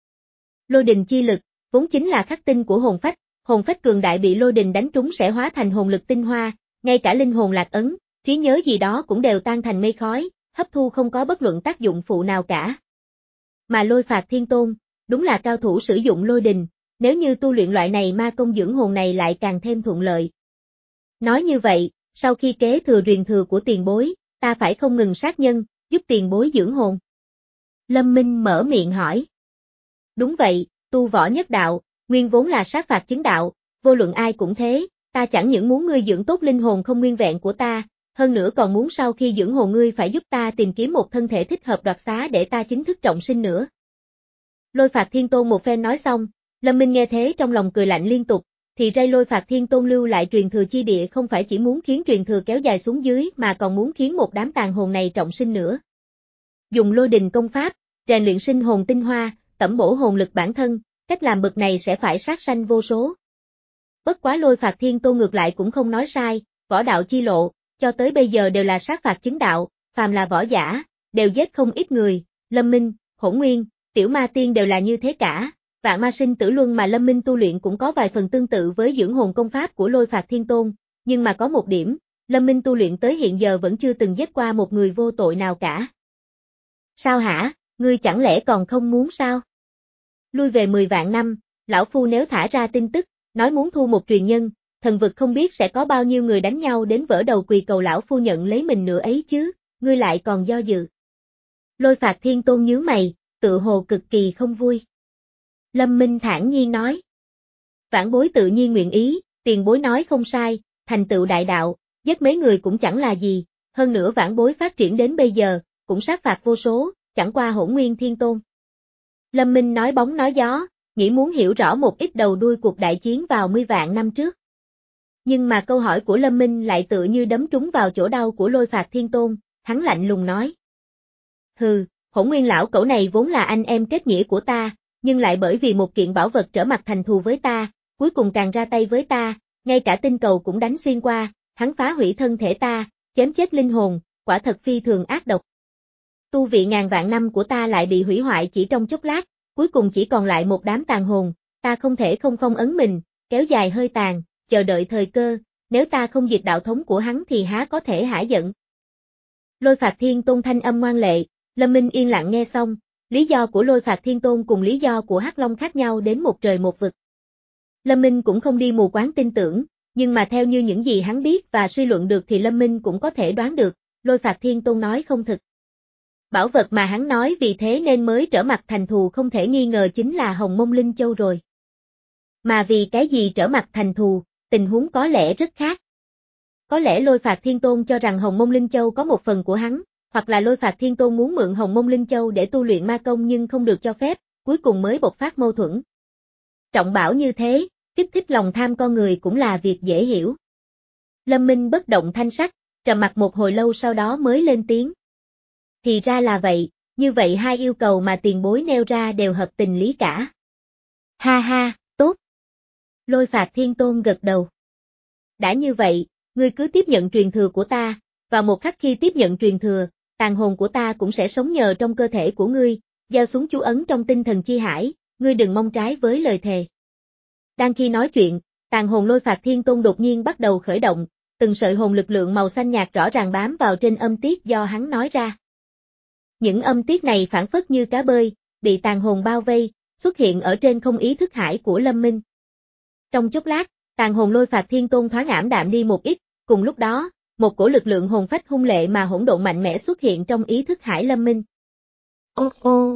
Lôi đình chi lực, vốn chính là khắc tinh của hồn phách, hồn phách cường đại bị lôi đình đánh trúng sẽ hóa thành hồn lực tinh hoa, ngay cả linh hồn lạc ấn, trí nhớ gì đó cũng đều tan thành mây khói, hấp thu không có bất luận tác dụng phụ nào cả. Mà Lôi Phạt Thiên Tôn, đúng là cao thủ sử dụng lôi đình, nếu như tu luyện loại này ma công dưỡng hồn này lại càng thêm thuận lợi. Nói như vậy, sau khi kế thừa truyền thừa của tiền bối, ta phải không ngừng sát nhân, giúp tiền bối dưỡng hồn. Lâm Minh mở miệng hỏi. Đúng vậy, tu võ nhất đạo, nguyên vốn là sát phạt chứng đạo, vô luận ai cũng thế, ta chẳng những muốn ngươi dưỡng tốt linh hồn không nguyên vẹn của ta, hơn nữa còn muốn sau khi dưỡng hồn ngươi phải giúp ta tìm kiếm một thân thể thích hợp đoạt xá để ta chính thức trọng sinh nữa. Lôi Phạt Thiên Tôn một phen nói xong, Lâm Minh nghe thế trong lòng cười lạnh liên tục, thì ra Lôi Phạt Thiên Tôn lưu lại truyền thừa chi địa không phải chỉ muốn khiến truyền thừa kéo dài xuống dưới mà còn muốn khiến một đám tàn hồn này trọng sinh nữa. Dùng lôi đình công pháp, rèn luyện sinh hồn tinh hoa, tẩm bổ hồn lực bản thân, cách làm bực này sẽ phải sát sanh vô số. Bất quá Lôi Phạt Thiên Tôn ngược lại cũng không nói sai, võ đạo chi lộ, cho tới bây giờ đều là sát phạt chứng đạo, phàm là võ giả, đều giết không ít người, Lâm Minh, Hỗn Nguyên, Tiểu Ma Tiên đều là như thế cả. Vạn ma sinh tử luân mà Lâm Minh tu luyện cũng có vài phần tương tự với dưỡng hồn công pháp của Lôi Phạt Thiên Tôn, nhưng mà có một điểm, Lâm Minh tu luyện tới hiện giờ vẫn chưa từng giết qua một người vô tội nào cả. Sao hả, ngươi chẳng lẽ còn không muốn sao? Lui về mười vạn năm, lão phu nếu thả ra tin tức, nói muốn thu một truyền nhân, thần vực không biết sẽ có bao nhiêu người đánh nhau đến vỡ đầu quỳ cầu lão phu nhận lấy mình nữa ấy chứ, ngươi lại còn do dự. Lôi Phạt Thiên Tôn nhíu mày, tự hồ cực kỳ không vui. Lâm Minh thản nhiên nói. Vãn bối tự nhiên nguyện ý, tiền bối nói không sai, thành tựu đại đạo, giết mấy người cũng chẳng là gì, hơn nữa vãn bối phát triển đến bây giờ, cũng sát phạt vô số, chẳng qua Hỗn Nguyên Thiên Tôn. Lâm Minh nói bóng nói gió, nghĩ muốn hiểu rõ một ít đầu đuôi cuộc đại chiến vào mươi vạn năm trước. Nhưng mà câu hỏi của Lâm Minh lại tựa như đấm trúng vào chỗ đau của Lôi Phạt Thiên Tôn, hắn lạnh lùng nói. Hừ, Hỗn Nguyên lão cẩu này vốn là anh em kết nghĩa của ta, nhưng lại bởi vì một kiện bảo vật trở mặt thành thù với ta, cuối cùng càng ra tay với ta, ngay cả tinh cầu cũng đánh xuyên qua, hắn phá hủy thân thể ta, chém chết linh hồn, quả thật phi thường ác độc. Tu vị ngàn vạn năm của ta lại bị hủy hoại chỉ trong chốc lát, cuối cùng chỉ còn lại một đám tàn hồn, ta không thể không phong ấn mình, kéo dài hơi tàn, chờ đợi thời cơ, nếu ta không diệt đạo thống của hắn thì há có thể hả giận. Lôi Phạt Thiên Tôn thanh âm ngoan lệ, Lâm Minh yên lặng nghe xong. Lý do của Lôi Phạt Thiên Tôn cùng lý do của Hắc Long khác nhau đến một trời một vực. Lâm Minh cũng không đi mù quáng tin tưởng, nhưng mà theo như những gì hắn biết và suy luận được thì Lâm Minh cũng có thể đoán được, Lôi Phạt Thiên Tôn nói không thực. Bảo vật mà hắn nói vì thế nên mới trở mặt thành thù không thể nghi ngờ chính là Hồng Mông Linh Châu rồi. Mà vì cái gì trở mặt thành thù, tình huống có lẽ rất khác. Có lẽ Lôi Phạt Thiên Tôn cho rằng Hồng Mông Linh Châu có một phần của hắn, hoặc là Lôi Phạt Thiên Tôn muốn mượn Hồng Mông Linh Châu để tu luyện ma công nhưng không được cho phép, cuối cùng mới bộc phát mâu thuẫn. Trọng bảo như thế, kích thích lòng tham con người cũng là việc dễ hiểu. Lâm Minh bất động thanh sắc, trầm mặc một hồi lâu sau đó mới lên tiếng. Thì ra là vậy, như vậy hai yêu cầu mà tiền bối nêu ra đều hợp tình lý cả. Ha ha, tốt. Lôi Phạt Thiên Tôn gật đầu. Đã như vậy, ngươi cứ tiếp nhận truyền thừa của ta, và một khắc khi tiếp nhận truyền thừa, tàn hồn của ta cũng sẽ sống nhờ trong cơ thể của ngươi, gieo xuống chú ấn trong tinh thần chi hải, ngươi đừng mong trái với lời thề. Đang khi nói chuyện, tàn hồn Lôi Phạt Thiên Tôn đột nhiên bắt đầu khởi động, từng sợi hồn lực lượng màu xanh nhạt rõ ràng bám vào trên âm tiết do hắn nói ra. Những âm tiết này phản phất như cá bơi, bị tàn hồn bao vây, xuất hiện ở trên không ý thức hải của Lâm Minh. Trong chốc lát, tàn hồn Lôi Phạt Thiên Tôn thoáng ảm đạm đi một ít, cùng lúc đó, một cổ lực lượng hồn phách hung lệ mà hỗn độn mạnh mẽ xuất hiện trong ý thức hải Lâm Minh. Ô ô!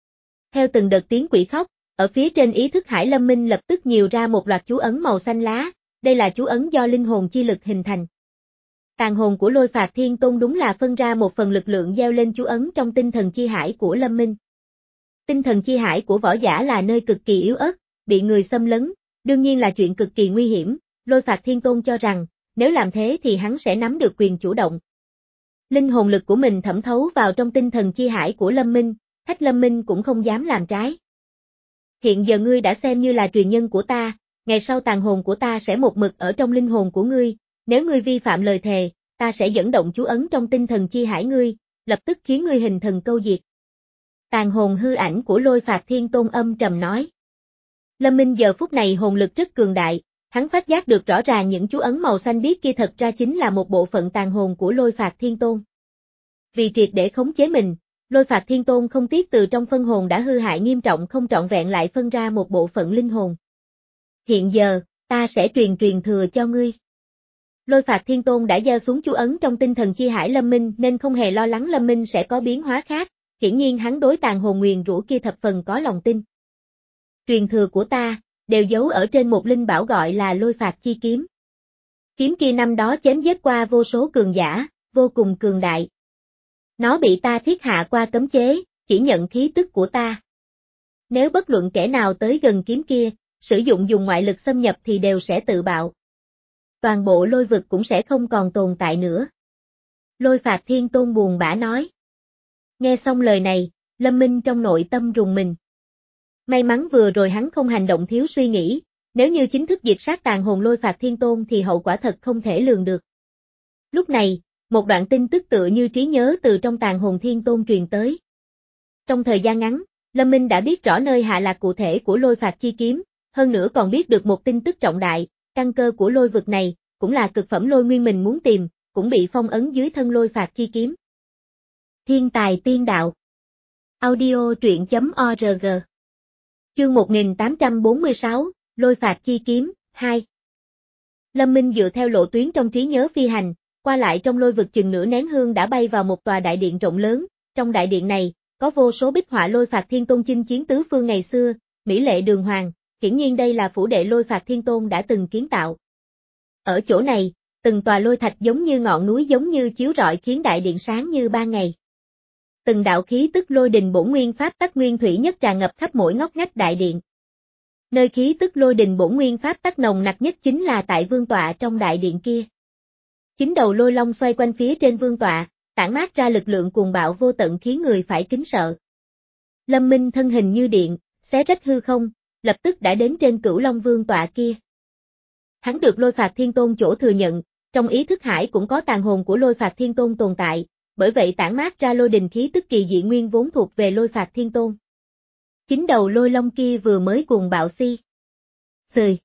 Theo từng đợt tiếng quỷ khóc, ở phía trên ý thức hải Lâm Minh lập tức nhiều ra một loạt chú ấn màu xanh lá, đây là chú ấn do linh hồn chi lực hình thành. Tàn hồn của Lôi Phạt Thiên Tôn đúng là phân ra một phần lực lượng gieo lên chú ấn trong tinh thần chi hải của Lâm Minh. Tinh thần chi hải của võ giả là nơi cực kỳ yếu ớt, bị người xâm lấn, đương nhiên là chuyện cực kỳ nguy hiểm, Lôi Phạt Thiên Tôn cho rằng, nếu làm thế thì hắn sẽ nắm được quyền chủ động. Linh hồn lực của mình thẩm thấu vào trong tinh thần chi hải của Lâm Minh, Thách Lâm Minh cũng không dám làm trái. Hiện giờ ngươi đã xem như là truyền nhân của ta, ngày sau tàn hồn của ta sẽ một mực ở trong linh hồn của ngươi, nếu ngươi vi phạm lời thề, ta sẽ dẫn động chú ấn trong tinh thần chi hải ngươi, lập tức khiến ngươi hình thần câu diệt. Tàn hồn hư ảnh của Lôi Phạt Thiên Tôn âm trầm nói. Lâm Minh giờ phút này hồn lực rất cường đại, hắn phát giác được rõ ràng những chú ấn màu xanh biếc kia thật ra chính là một bộ phận tàn hồn của Lôi Phạt Thiên Tôn. Vì triệt để khống chế mình, Lôi Phạt Thiên Tôn không tiếc từ trong phân hồn đã hư hại nghiêm trọng không trọn vẹn lại phân ra một bộ phận linh hồn. Hiện giờ, ta sẽ truyền truyền thừa cho ngươi. Lôi Phạt Thiên Tôn đã gieo xuống chú ấn trong tinh thần chi hải Lâm Minh nên không hề lo lắng Lâm Minh sẽ có biến hóa khác, hiển nhiên hắn đối tàn hồn nguyền rủa kia thập phần có lòng tin. Truyền thừa của ta, đều giấu ở trên một linh bảo gọi là Lôi Phạt Chi Kiếm. Kiếm kia năm đó chém giết qua vô số cường giả, vô cùng cường đại. Nó bị ta thiết hạ qua cấm chế, chỉ nhận khí tức của ta. Nếu bất luận kẻ nào tới gần kiếm kia, sử dụng dùng ngoại lực xâm nhập thì đều sẽ tự bạo. Toàn bộ lôi vực cũng sẽ không còn tồn tại nữa. Lôi Phạt Thiên Tôn buồn bã nói. Nghe xong lời này, Lâm Minh trong nội tâm rùng mình. May mắn vừa rồi hắn không hành động thiếu suy nghĩ, nếu như chính thức diệt sát tàn hồn Lôi Phạt Thiên Tôn thì hậu quả thật không thể lường được. Lúc này, một đoạn tin tức tựa như trí nhớ từ trong tàn hồn Thiên Tôn truyền tới. Trong thời gian ngắn, Lâm Minh đã biết rõ nơi hạ lạc cụ thể của Lôi Phạt Chi Kiếm, hơn nữa còn biết được một tin tức trọng đại, căn cơ của lôi vực này, cũng là cực phẩm lôi nguyên mình muốn tìm, cũng bị phong ấn dưới thân Lôi Phạt Chi Kiếm. Thiên tài tiên đạo. Audio truyện chấm org. Chương một nghìn tám trăm bốn mươi sáu, Lôi Phạt Chi Kiếm, hai. Lâm Minh dựa theo lộ tuyến trong trí nhớ phi hành, qua lại trong lôi vực chừng nửa nén hương đã bay vào một tòa đại điện rộng lớn, trong đại điện này, có vô số bích họa Lôi Phạt Thiên Tôn chinh chiến tứ phương ngày xưa, mỹ lệ đường hoàng, hiển nhiên đây là phủ đệ Lôi Phạt Thiên Tôn đã từng kiến tạo. Ở chỗ này, từng tòa lôi thạch giống như ngọn núi giống như chiếu rọi khiến đại điện sáng như ban ngày. Từng đạo khí tức lôi đình bổn nguyên pháp tắc nguyên thủy nhất tràn ngập khắp mỗi ngóc ngách đại điện. Nơi khí tức lôi đình bổn nguyên pháp tắc nồng nặc nhất chính là tại vương tọa trong đại điện kia. Chín đầu lôi long xoay quanh phía trên vương tọa, tản mát ra lực lượng cuồng bạo vô tận khiến người phải kính sợ. Lâm Minh thân hình như điện, xé rách hư không, lập tức đã đến trên Cửu Long vương tọa kia. Hắn được Lôi Phạt Thiên Tôn chỗ thừa nhận, trong ý thức hải cũng có tàn hồn của Lôi Phạt Thiên Tôn tồn tại, bởi vậy tản mát ra lôi đình khí tức kỳ dị nguyên vốn thuộc về Lôi Phạt Thiên Tôn. Chín đầu lôi long kia vừa mới cuồng bạo si. Xười.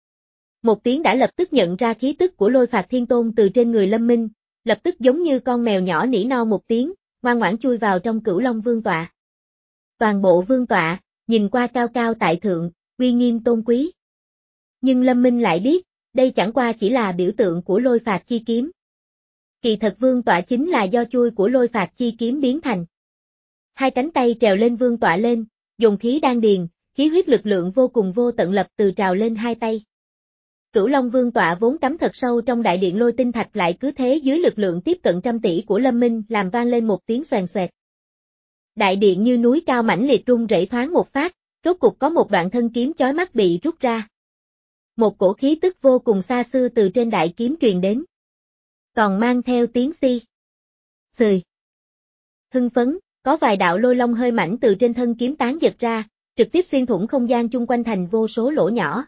Một tiếng đã lập tức nhận ra khí tức của Lôi Phạt Thiên Tôn từ trên người Lâm Minh, lập tức giống như con mèo nhỏ nỉ no một tiếng, ngoan ngoãn chui vào trong Cửu Long vương tọa. Toàn bộ vương tọa, nhìn qua cao cao tại thượng, uy nghiêm tôn quý. Nhưng Lâm Minh lại biết, đây chẳng qua chỉ là biểu tượng của Lôi Phạt Chi Kiếm. Kỳ thật vương tọa chính là do chui của Lôi Phạt Chi Kiếm biến thành. Hai cánh tay trèo lên vương tọa lên, dùng khí đan điền, khí huyết lực lượng vô cùng vô tận lập từ trào lên hai tay. Cửu Long Vương tọa vốn cắm thật sâu trong đại điện lôi tinh thạch lại cứ thế dưới lực lượng tiếp cận trăm tỷ của Lâm Minh làm vang lên một tiếng xoèn xoẹt. Đại điện như núi cao mãnh liệt rung rẩy thoáng một phát, rốt cục có một đoạn thân kiếm chói mắt bị rút ra. Một cổ khí tức vô cùng xa xưa từ trên đại kiếm truyền đến. Còn mang theo tiếng xi. Xười. Hưng phấn, có vài đạo lôi long hơi mảnh từ trên thân kiếm tán giật ra, trực tiếp xuyên thủng không gian chung quanh thành vô số lỗ nhỏ.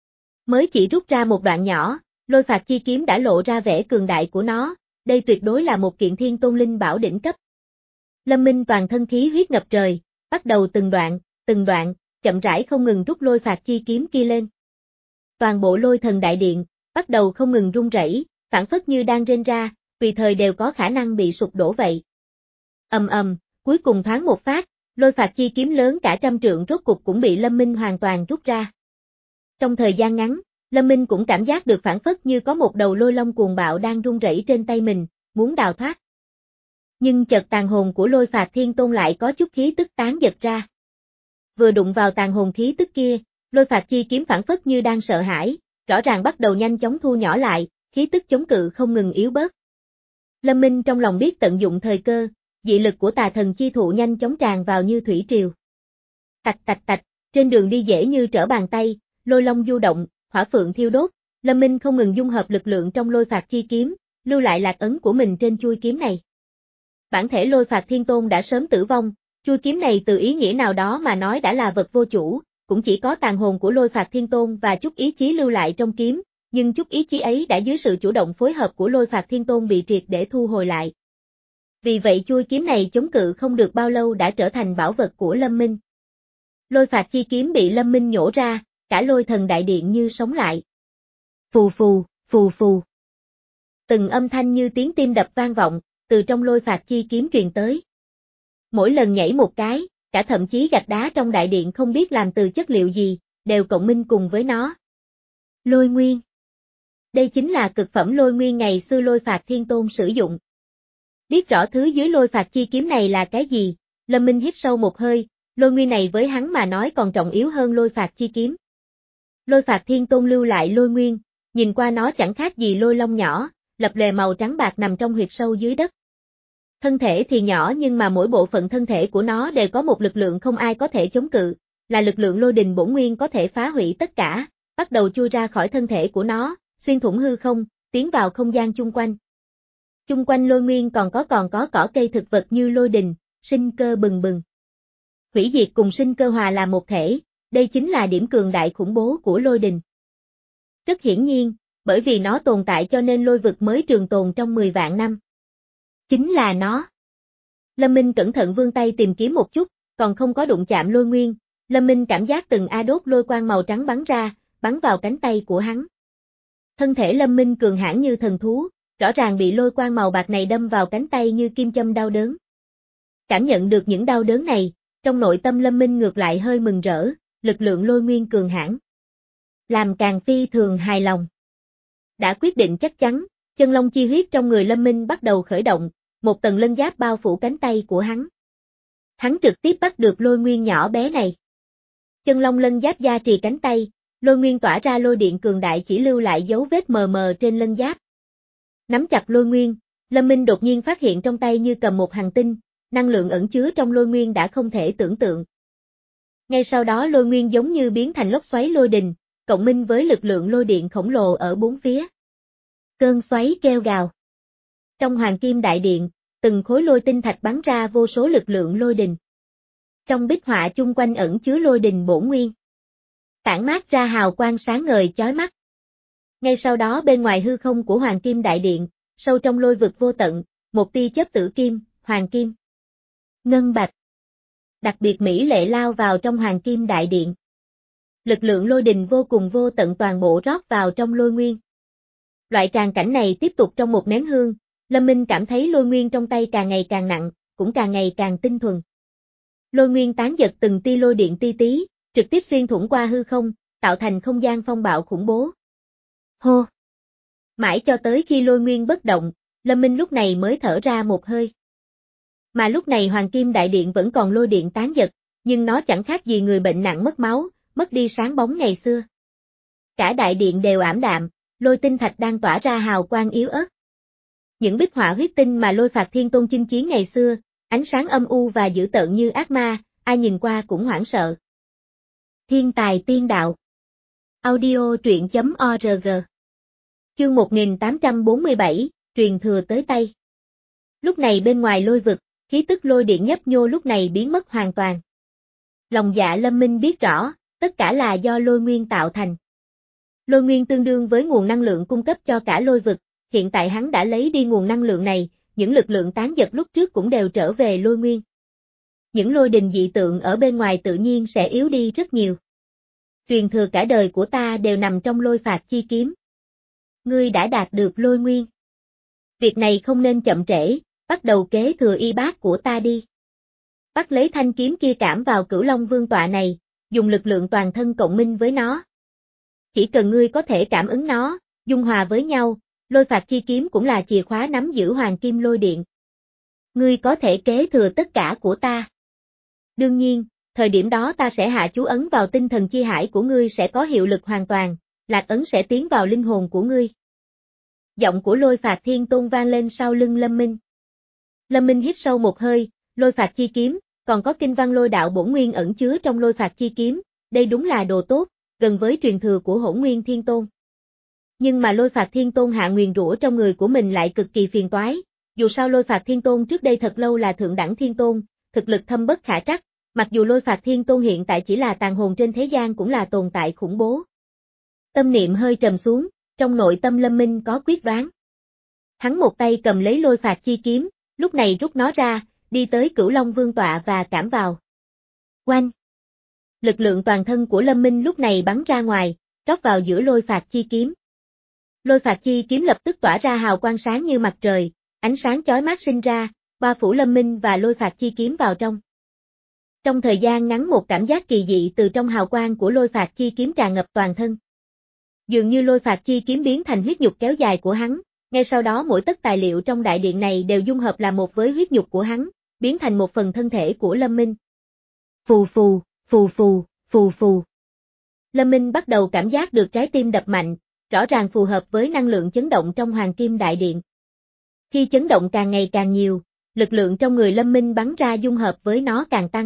Mới chỉ rút ra một đoạn nhỏ, lôi phạt chi kiếm đã lộ ra vẻ cường đại của nó, đây tuyệt đối là một kiện thiên tôn linh bảo đỉnh cấp. Lâm Minh toàn thân khí huyết ngập trời, bắt đầu từng đoạn, từng đoạn, chậm rãi không ngừng rút lôi phạt chi kiếm kia lên. Toàn bộ lôi thần đại điện, bắt đầu không ngừng rung rẩy, phảng phất như đang rên ra, tùy thời đều có khả năng bị sụp đổ vậy. Ầm ầm, cuối cùng thoáng một phát, lôi phạt chi kiếm lớn cả trăm trượng rốt cục cũng bị Lâm Minh hoàn toàn rút ra. Trong thời gian ngắn, Lâm Minh cũng cảm giác được phảng phất như có một đầu lôi long cuồng bạo đang rung rẩy trên tay mình, muốn đào thoát. Nhưng chợt tàn hồn của lôi phạt thiên tôn lại có chút khí tức tán giật ra. Vừa đụng vào tàn hồn khí tức kia, lôi phạt chi kiếm phảng phất như đang sợ hãi, rõ ràng bắt đầu nhanh chóng thu nhỏ lại, khí tức chống cự không ngừng yếu bớt. Lâm Minh trong lòng biết tận dụng thời cơ, dị lực của tà thần chi thụ nhanh chóng tràn vào như thủy triều. Tạch tạch tạch, trên đường đi dễ như trở bàn tay, lôi long du động, hỏa phượng thiêu đốt, Lâm Minh không ngừng dung hợp lực lượng trong lôi phạt chi kiếm, lưu lại lạc ấn của mình trên chuôi kiếm này. Bản thể lôi phạt thiên tôn đã sớm tử vong, chuôi kiếm này từ ý nghĩa nào đó mà nói đã là vật vô chủ, cũng chỉ có tàn hồn của lôi phạt thiên tôn và chút ý chí lưu lại trong kiếm, nhưng chút ý chí ấy đã dưới sự chủ động phối hợp của lôi phạt thiên tôn bị triệt để thu hồi lại. Vì vậy chuôi kiếm này chống cự không được bao lâu đã trở thành bảo vật của Lâm Minh. Lôi phạt chi kiếm bị Lâm Minh nhổ ra, cả lôi thần đại điện như sống lại. Phù phù, phù phù. Từng âm thanh như tiếng tim đập vang vọng, từ trong lôi phạt chi kiếm truyền tới. Mỗi lần nhảy một cái, cả thậm chí gạch đá trong đại điện không biết làm từ chất liệu gì, đều cộng minh cùng với nó. Lôi nguyên. Đây chính là cực phẩm lôi nguyên ngày xưa lôi phạt thiên tôn sử dụng. Biết rõ thứ dưới lôi phạt chi kiếm này là cái gì, Lâm Minh hít sâu một hơi, lôi nguyên này với hắn mà nói còn trọng yếu hơn lôi phạt chi kiếm. Lôi phạt thiên tôn lưu lại lôi nguyên, nhìn qua nó chẳng khác gì lôi long nhỏ, lập lòe màu trắng bạc nằm trong huyệt sâu dưới đất. Thân thể thì nhỏ nhưng mà mỗi bộ phận thân thể của nó đều có một lực lượng không ai có thể chống cự, là lực lượng lôi đình bổn nguyên có thể phá hủy tất cả, bắt đầu chui ra khỏi thân thể của nó, xuyên thủng hư không, tiến vào không gian chung quanh. Chung quanh lôi nguyên còn có còn có cỏ cây thực vật như lôi đình, sinh cơ bừng bừng. Hủy diệt cùng sinh cơ hòa là một thể, đây chính là điểm cường đại khủng bố của lôi đình. Rất hiển nhiên, bởi vì nó tồn tại cho nên lôi vực mới trường tồn trong mười vạn năm. Chính là nó. Lâm Minh cẩn thận vươn tay tìm kiếm một chút, còn không có đụng chạm lôi nguyên, Lâm Minh cảm giác từng a đốt lôi quang màu trắng bắn ra, bắn vào cánh tay của hắn. Thân thể Lâm Minh cường hãn như thần thú, rõ ràng bị lôi quang màu bạc này đâm vào cánh tay như kim châm đau đớn. Cảm nhận được những đau đớn này, trong nội tâm Lâm Minh ngược lại hơi mừng rỡ, lực lượng lôi nguyên cường hãn. Làm càng phi thường hài lòng. Đã quyết định chắc chắn, chân long chi huyết trong người Lâm Minh bắt đầu khởi động, một tầng lân giáp bao phủ cánh tay của hắn. Hắn trực tiếp bắt được lôi nguyên nhỏ bé này. Chân long lân giáp gia trì cánh tay, lôi nguyên tỏa ra lôi điện cường đại chỉ lưu lại dấu vết mờ mờ trên lân giáp. Nắm chặt lôi nguyên, Lâm Minh đột nhiên phát hiện trong tay như cầm một hành tinh, năng lượng ẩn chứa trong lôi nguyên đã không thể tưởng tượng. Ngay sau đó lôi nguyên giống như biến thành lốc xoáy lôi đình, cộng minh với lực lượng lôi điện khổng lồ ở bốn phía. Cơn xoáy kêu gào. Trong hoàng kim đại điện, từng khối lôi tinh thạch bắn ra vô số lực lượng lôi đình. Trong bích họa chung quanh ẩn chứa lôi đình bổn nguyên. Tản mát ra hào quang sáng ngời chói mắt. Ngay sau đó bên ngoài hư không của hoàng kim đại điện, sâu trong lôi vực vô tận, một tia chớp tử kim, hoàng kim, ngân bạch. Đặc biệt mỹ lệ lao vào trong hoàng kim đại điện. Lực lượng lôi đình vô cùng vô tận toàn bộ rót vào trong lôi nguyên. Loại tràng cảnh này tiếp tục trong một nén hương, Lâm Minh cảm thấy lôi nguyên trong tay càng ngày càng nặng, cũng càng ngày càng tinh thuần. Lôi nguyên tán giật từng tia lôi điện ti tí, trực tiếp xuyên thủng qua hư không, tạo thành không gian phong bạo khủng bố. Hô! Mãi cho tới khi lôi nguyên bất động, Lâm Minh lúc này mới thở ra một hơi. Mà lúc này hoàng kim đại điện vẫn còn lôi điện tán giật, nhưng nó chẳng khác gì người bệnh nặng mất máu, mất đi sáng bóng ngày xưa. Cả đại điện đều ảm đạm, lôi tinh thạch đang tỏa ra hào quang yếu ớt. Những bích họa huyết tinh mà Lôi Phạt Thiên Tôn chinh chiến ngày xưa, ánh sáng âm u và dữ tợn như ác ma, ai nhìn qua cũng hoảng sợ. Thiên tài tiên đạo. Audio truyện chấm org. Chương một nghìn tám trăm bốn mươi bảy, truyền thừa tới tay. Lúc này bên ngoài lôi vực, khí tức lôi điện nhấp nhô lúc này biến mất hoàn toàn. Lòng dạ Lâm Minh biết rõ, tất cả là do lôi nguyên tạo thành. Lôi nguyên tương đương với nguồn năng lượng cung cấp cho cả lôi vực, hiện tại hắn đã lấy đi nguồn năng lượng này, những lực lượng tán giật lúc trước cũng đều trở về lôi nguyên. Những lôi đình dị tượng ở bên ngoài tự nhiên sẽ yếu đi rất nhiều. Truyền thừa cả đời của ta đều nằm trong lôi phạt chi kiếm. Ngươi đã đạt được lôi nguyên. Việc này không nên chậm trễ, bắt đầu kế thừa y bát của ta đi. Bắt lấy thanh kiếm kia cảm vào Cửu Long Vương tọa này, dùng lực lượng toàn thân cộng minh với nó. Chỉ cần ngươi có thể cảm ứng nó, dung hòa với nhau, lôi phạt chi kiếm cũng là chìa khóa nắm giữ hoàng kim lôi điện. Ngươi có thể kế thừa tất cả của ta. Đương nhiên, thời điểm đó ta sẽ hạ chú ấn vào tinh thần chi hải của ngươi sẽ có hiệu lực hoàn toàn, lạc ấn sẽ tiến vào linh hồn của ngươi. Giọng của Lôi Phạt Thiên Tôn vang lên sau lưng Lâm Minh. Lâm Minh hít sâu một hơi, lôi phạt chi kiếm, còn có kinh văn lôi đạo bổn nguyên ẩn chứa trong lôi phạt chi kiếm, đây đúng là đồ tốt, gần với truyền thừa của Hỗn Nguyên Thiên Tôn. Nhưng mà lôi phạt Thiên Tôn hạ nguyền rủa trong người của mình lại cực kỳ phiền toái, dù sao lôi phạt Thiên Tôn trước đây thật lâu là thượng đẳng Thiên Tôn, thực lực thâm bất khả trắc, mặc dù lôi phạt Thiên Tôn hiện tại chỉ là tàn hồn trên thế gian cũng là tồn tại khủng bố. Tâm niệm hơi trầm xuống, trong nội tâm Lâm Minh có quyết đoán. Hắn một tay cầm lấy lôi phạt chi kiếm, lúc này rút nó ra, đi tới Cửu Long Vương tọa và cảm vào. Oanh! Lực lượng toàn thân của Lâm Minh lúc này bắn ra ngoài, rót vào giữa lôi phạt chi kiếm. Lôi phạt chi kiếm lập tức tỏa ra hào quang sáng như mặt trời, ánh sáng chói mắt sinh ra, bao phủ Lâm Minh và lôi phạt chi kiếm vào trong. Trong thời gian ngắn một cảm giác kỳ dị từ trong hào quang của lôi phạt chi kiếm tràn ngập toàn thân. Dường như lôi phạt chi kiếm biến thành huyết nhục kéo dài của hắn, ngay sau đó mỗi tấc tài liệu trong đại điện này đều dung hợp là một với huyết nhục của hắn, biến thành một phần thân thể của Lâm Minh. Phù phù, phù phù, phù phù. Lâm Minh bắt đầu cảm giác được trái tim đập mạnh, rõ ràng phù hợp với năng lượng chấn động trong Hoàng Kim Đại Điện. Khi chấn động càng ngày càng nhiều, lực lượng trong người Lâm Minh bắn ra dung hợp với nó càng tăng.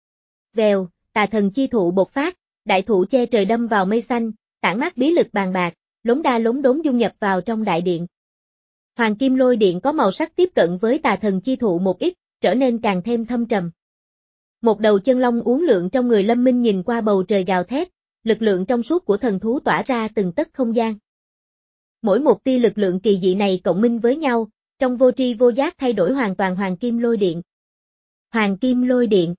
Vèo, tà thần chi thụ bộc phát, đại thụ che trời đâm vào mây xanh, tản mát bí lực bàn bạc, lống đa lống đốn dung nhập vào trong đại điện. Hoàng Kim Lôi Điện có màu sắc tiếp cận với tà thần chi thụ một ít, trở nên càng thêm thâm trầm. Một đầu chân long uốn lượn trong người Lâm Minh nhìn qua bầu trời gào thét, lực lượng trong suốt của thần thú tỏa ra từng tấc không gian. Mỗi một tia lực lượng kỳ dị này cộng minh với nhau, trong vô tri vô giác thay đổi hoàn toàn Hoàng Kim Lôi Điện. Hoàng Kim Lôi Điện.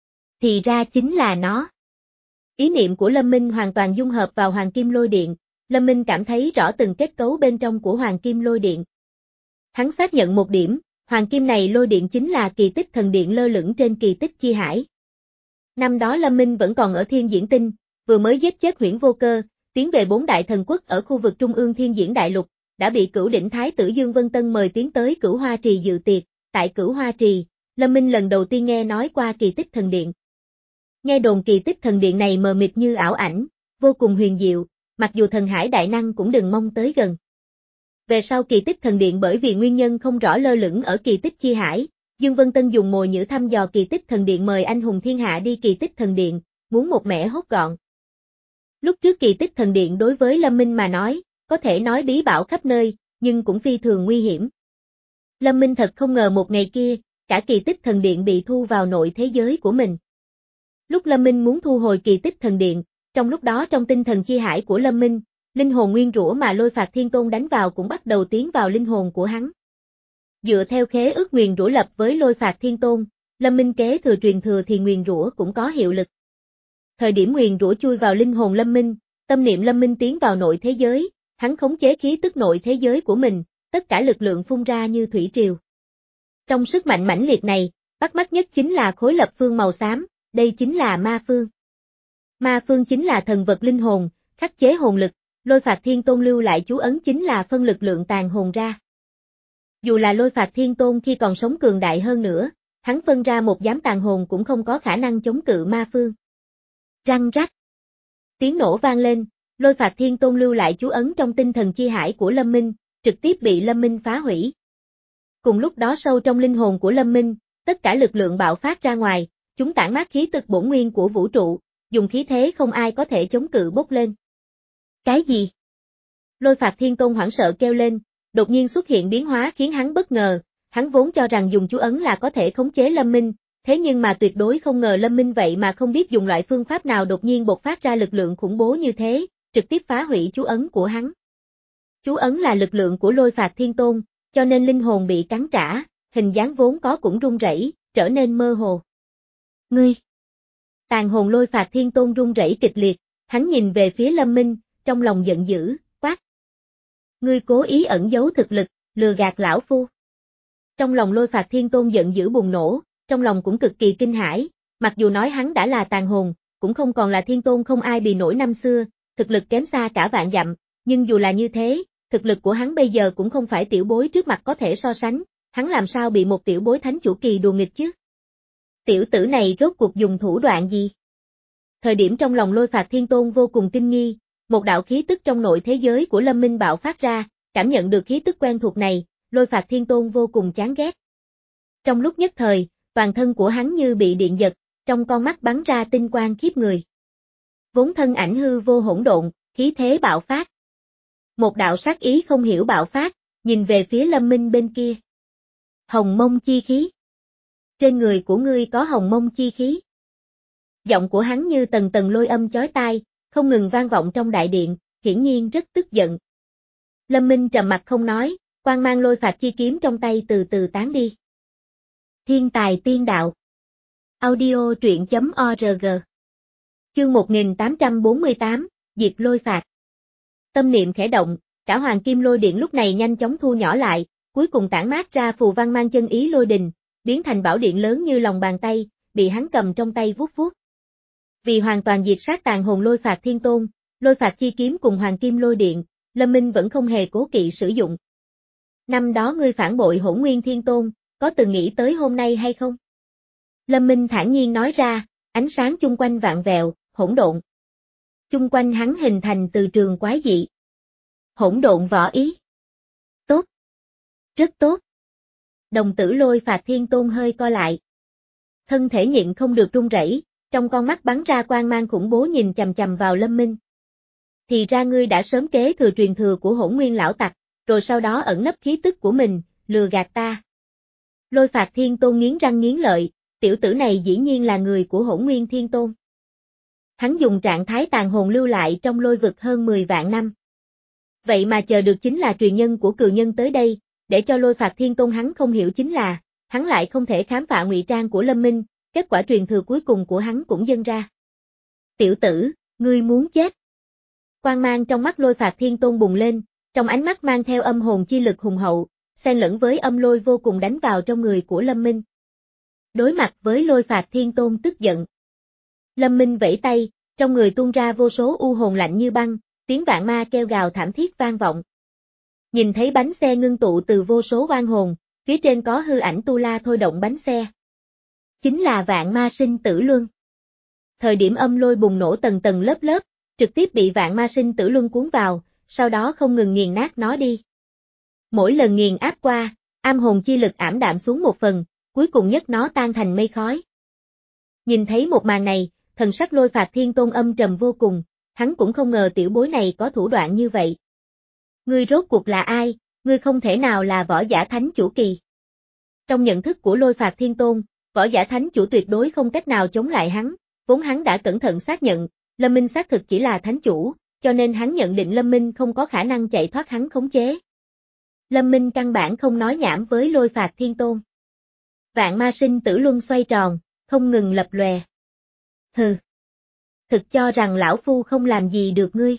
Thì ra chính là nó. Ý niệm của Lâm Minh hoàn toàn dung hợp vào Hoàng Kim Lôi Điện, Lâm Minh cảm thấy rõ từng kết cấu bên trong của Hoàng Kim Lôi Điện. Hắn xác nhận một điểm, Hoàng Kim này lôi điện chính là kỳ tích thần điện lơ lửng trên kỳ tích chi hải. Năm đó Lâm Minh vẫn còn ở Thiên Diễn Tinh, vừa mới giết chết Huyễn Vô Cơ, tiến về bốn đại thần quốc ở khu vực trung ương Thiên Diễn Đại Lục, đã bị Cửu Đỉnh Thái tử Dương Vân Tân mời tiến tới Cửu Hoa Trì dự tiệc. Tại Cửu Hoa Trì, Lâm Minh lần đầu tiên nghe nói qua kỳ tích thần điện. Nghe đồn kỳ tích thần điện này mờ mịt như ảo ảnh, vô cùng huyền diệu, mặc dù thần hải đại năng cũng đừng mong tới gần. Về sau kỳ tích thần điện bởi vì nguyên nhân không rõ lơ lửng ở kỳ tích chi hải, Dương Vân Tân dùng mồi nhử thăm dò kỳ tích thần điện mời anh hùng thiên hạ đi kỳ tích thần điện, muốn một mẻ hốt gọn. Lúc trước kỳ tích thần điện đối với Lâm Minh mà nói, có thể nói bí bảo khắp nơi, nhưng cũng phi thường nguy hiểm. Lâm Minh thật không ngờ một ngày kia, cả kỳ tích thần điện bị thu vào nội thế giới của mình. Lúc Lâm Minh muốn thu hồi kỳ tích thần điện, trong lúc đó trong tinh thần chi hải của Lâm Minh, linh hồn nguyên rủa mà lôi phạt Thiên Tôn đánh vào cũng bắt đầu tiến vào linh hồn của hắn. Dựa theo khế ước nguyền rủa lập với lôi phạt Thiên Tôn, Lâm Minh kế thừa truyền thừa thì nguyền rủa cũng có hiệu lực. Thời điểm nguyền rủa chui vào linh hồn Lâm Minh, tâm niệm Lâm Minh tiến vào nội thế giới, hắn khống chế khí tức nội thế giới của mình, tất cả lực lượng phun ra như thủy triều. Trong sức mạnh mãnh liệt này, bắt mắt nhất chính là khối lập phương màu xám, đây chính là ma phương. Ma phương chính là thần vật linh hồn, khắc chế hồn lực, lôi phạt Thiên Tôn lưu lại chú ấn chính là phân lực lượng tàn hồn ra. Dù là lôi phạt Thiên Tôn khi còn sống cường đại hơn nữa, hắn phân ra một giám tàn hồn cũng không có khả năng chống cự ma phương. Răng rắc. Tiếng nổ vang lên, Lôi Phạt Thiên Tôn lưu lại chú ấn trong tinh thần chi hải của Lâm Minh, trực tiếp bị Lâm Minh phá hủy. Cùng lúc đó sâu trong linh hồn của Lâm Minh, tất cả lực lượng bạo phát ra ngoài, chúng tản mát khí tức bổn nguyên của vũ trụ, dùng khí thế không ai có thể chống cự bốc lên. Cái gì? Lôi Phạt Thiên Tôn hoảng sợ kêu lên, đột nhiên xuất hiện biến hóa khiến hắn bất ngờ, hắn vốn cho rằng dùng chú ấn là có thể khống chế Lâm Minh, thế nhưng mà tuyệt đối không ngờ Lâm Minh vậy mà không biết dùng loại phương pháp nào đột nhiên bộc phát ra lực lượng khủng bố như thế, trực tiếp phá hủy chú ấn của hắn. Chú ấn là lực lượng của Lôi Phạt Thiên Tôn, cho nên linh hồn bị cắn trả, hình dáng vốn có cũng run rẩy, trở nên mơ hồ. Ngươi! Tàn hồn Lôi Phạt Thiên Tôn run rẩy kịch liệt, hắn nhìn về phía Lâm Minh, trong lòng giận dữ, quát. Ngươi cố ý ẩn giấu thực lực, lừa gạt lão phu. Trong lòng Lôi Phạt Thiên Tôn giận dữ bùng nổ, trong lòng cũng cực kỳ kinh hãi, mặc dù nói hắn đã là tàn hồn, cũng không còn là thiên tôn không ai bì nổi năm xưa, thực lực kém xa cả vạn dặm, nhưng dù là như thế, thực lực của hắn bây giờ cũng không phải tiểu bối trước mặt có thể so sánh, hắn làm sao bị một tiểu bối thánh chủ kỳ đùa nghịch chứ? Tiểu tử này rốt cuộc dùng thủ đoạn gì? Thời điểm trong lòng Lôi Phạt Thiên Tôn vô cùng kinh nghi, một đạo khí tức trong nội thế giới của Lâm Minh bạo phát ra, cảm nhận được khí tức quen thuộc này, Lôi Phạt Thiên Tôn vô cùng chán ghét. Trong lúc nhất thời, toàn thân của hắn như bị điện giật, trong con mắt bắn ra tinh quang khiếp người. Vốn thân ảnh hư vô hỗn độn, khí thế bạo phát. Một đạo sát ý không hiểu bạo phát, nhìn về phía Lâm Minh bên kia. Hồng mông chi khí. Trên người của ngươi có hồng mông chi khí. Giọng của hắn như tầng tầng lôi âm chói tai, không ngừng vang vọng trong đại điện, hiển nhiên rất tức giận. Lâm Minh trầm mặt không nói, quang mang Lôi Phạt chi kiếm trong tay từ từ tán đi. Thiên tài tiên đạo. Audio truyện chấm org. Chương một nghìn tám trăm bốn mươi tám, Diệt Lôi Phạt. Tâm niệm khẽ động, cả Hoàng Kim Lôi Điện lúc này nhanh chóng thu nhỏ lại, cuối cùng tản mát ra phù văn mang chân ý lôi đình, biến thành bảo điện lớn như lòng bàn tay, bị hắn cầm trong tay vuốt vuốt. Vì hoàn toàn diệt sát tàn hồn Lôi Phạt Thiên Tôn, Lôi Phạt chi kiếm cùng Hoàng Kim Lôi Điện, Lâm Minh vẫn không hề cố kỵ sử dụng. Năm đó ngươi phản bội Hỗn Nguyên Thiên Tôn, có từng nghĩ tới hôm nay hay không? Lâm Minh thản nhiên nói ra, ánh sáng chung quanh vạn vẹo, hỗn độn. Chung quanh hắn hình thành từ trường quái dị. Hỗn độn võ ý. Tốt. Rất tốt. Đồng tử Lôi Phạt Thiên Tôn hơi co lại. Thân thể nhịn không được run rẩy, trong con mắt bắn ra quang mang khủng bố nhìn chằm chằm vào Lâm Minh. Thì ra ngươi đã sớm kế thừa truyền thừa của Hỗn Nguyên lão tặc, rồi sau đó ẩn nấp khí tức của mình, lừa gạt ta. Lôi Phạt Thiên Tôn nghiến răng nghiến lợi, tiểu tử này dĩ nhiên là người của Hỗn Nguyên Thiên Tôn. Hắn dùng trạng thái tàn hồn lưu lại trong lôi vực hơn mười vạn năm. Vậy mà chờ được chính là truyền nhân của cừu nhân tới đây, để cho Lôi Phạt Thiên Tôn hắn không hiểu chính là, hắn lại không thể khám phá ngụy trang của Lâm Minh, kết quả truyền thừa cuối cùng của hắn cũng dâng ra. Tiểu tử, ngươi muốn chết. Quang mang trong mắt Lôi Phạt Thiên Tôn bùng lên, trong ánh mắt mang theo âm hồn chi lực hùng hậu, xen lẫn với âm lôi vô cùng đánh vào trong người của Lâm Minh. Đối mặt với Lôi Phạt Thiên Tôn tức giận. Lâm Minh vẫy tay, trong người tuôn ra vô số u hồn lạnh như băng, tiếng vạn ma kêu gào thảm thiết vang vọng. Nhìn thấy bánh xe ngưng tụ từ vô số oan hồn, phía trên có hư ảnh tu la thôi động bánh xe. Chính là vạn ma sinh tử luân. Thời điểm âm lôi bùng nổ tầng tầng lớp lớp, trực tiếp bị vạn ma sinh tử luân cuốn vào, sau đó không ngừng nghiền nát nó đi. Mỗi lần nghiền áp qua, âm hồn chi lực ảm đạm xuống một phần, cuối cùng nhất nó tan thành mây khói. Nhìn thấy một màn này, thần sắc Lôi Phạt Thiên Tôn âm trầm vô cùng, hắn cũng không ngờ tiểu bối này có thủ đoạn như vậy. Ngươi rốt cuộc là ai, ngươi không thể nào là võ giả thánh chủ kỳ. Trong nhận thức của Lôi Phạt Thiên Tôn, võ giả thánh chủ tuyệt đối không cách nào chống lại hắn, vốn hắn đã cẩn thận xác nhận, Lâm Minh xác thực chỉ là thánh chủ, cho nên hắn nhận định Lâm Minh không có khả năng chạy thoát hắn khống chế. Lâm Minh căn bản không nói nhảm với Lôi Phạt Thiên Tôn. Vạn ma sinh tử luân xoay tròn, không ngừng lập lòe. Hừ. Thực cho rằng lão phu không làm gì được ngươi.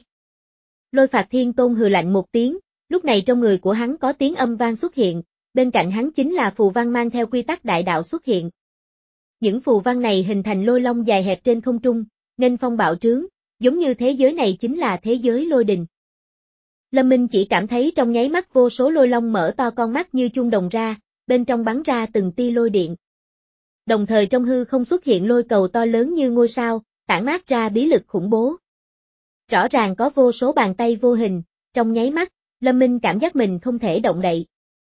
Lôi Phạt Thiên Tôn hừ lạnh một tiếng, lúc này trong người của hắn có tiếng âm vang xuất hiện, bên cạnh hắn chính là phù văn mang theo quy tắc đại đạo xuất hiện. Những phù văn này hình thành lôi long dài hẹp trên không trung, nghênh phong bạo trướng, giống như thế giới này chính là thế giới lôi đình. Lâm Minh chỉ cảm thấy trong nháy mắt vô số lôi long mở to con mắt như chuông đồng ra, bên trong bắn ra từng tia lôi điện. Đồng thời trong hư không xuất hiện lôi cầu to lớn như ngôi sao, tản mát ra bí lực khủng bố. Rõ ràng có vô số bàn tay vô hình, trong nháy mắt, Lâm Minh cảm giác mình không thể động đậy.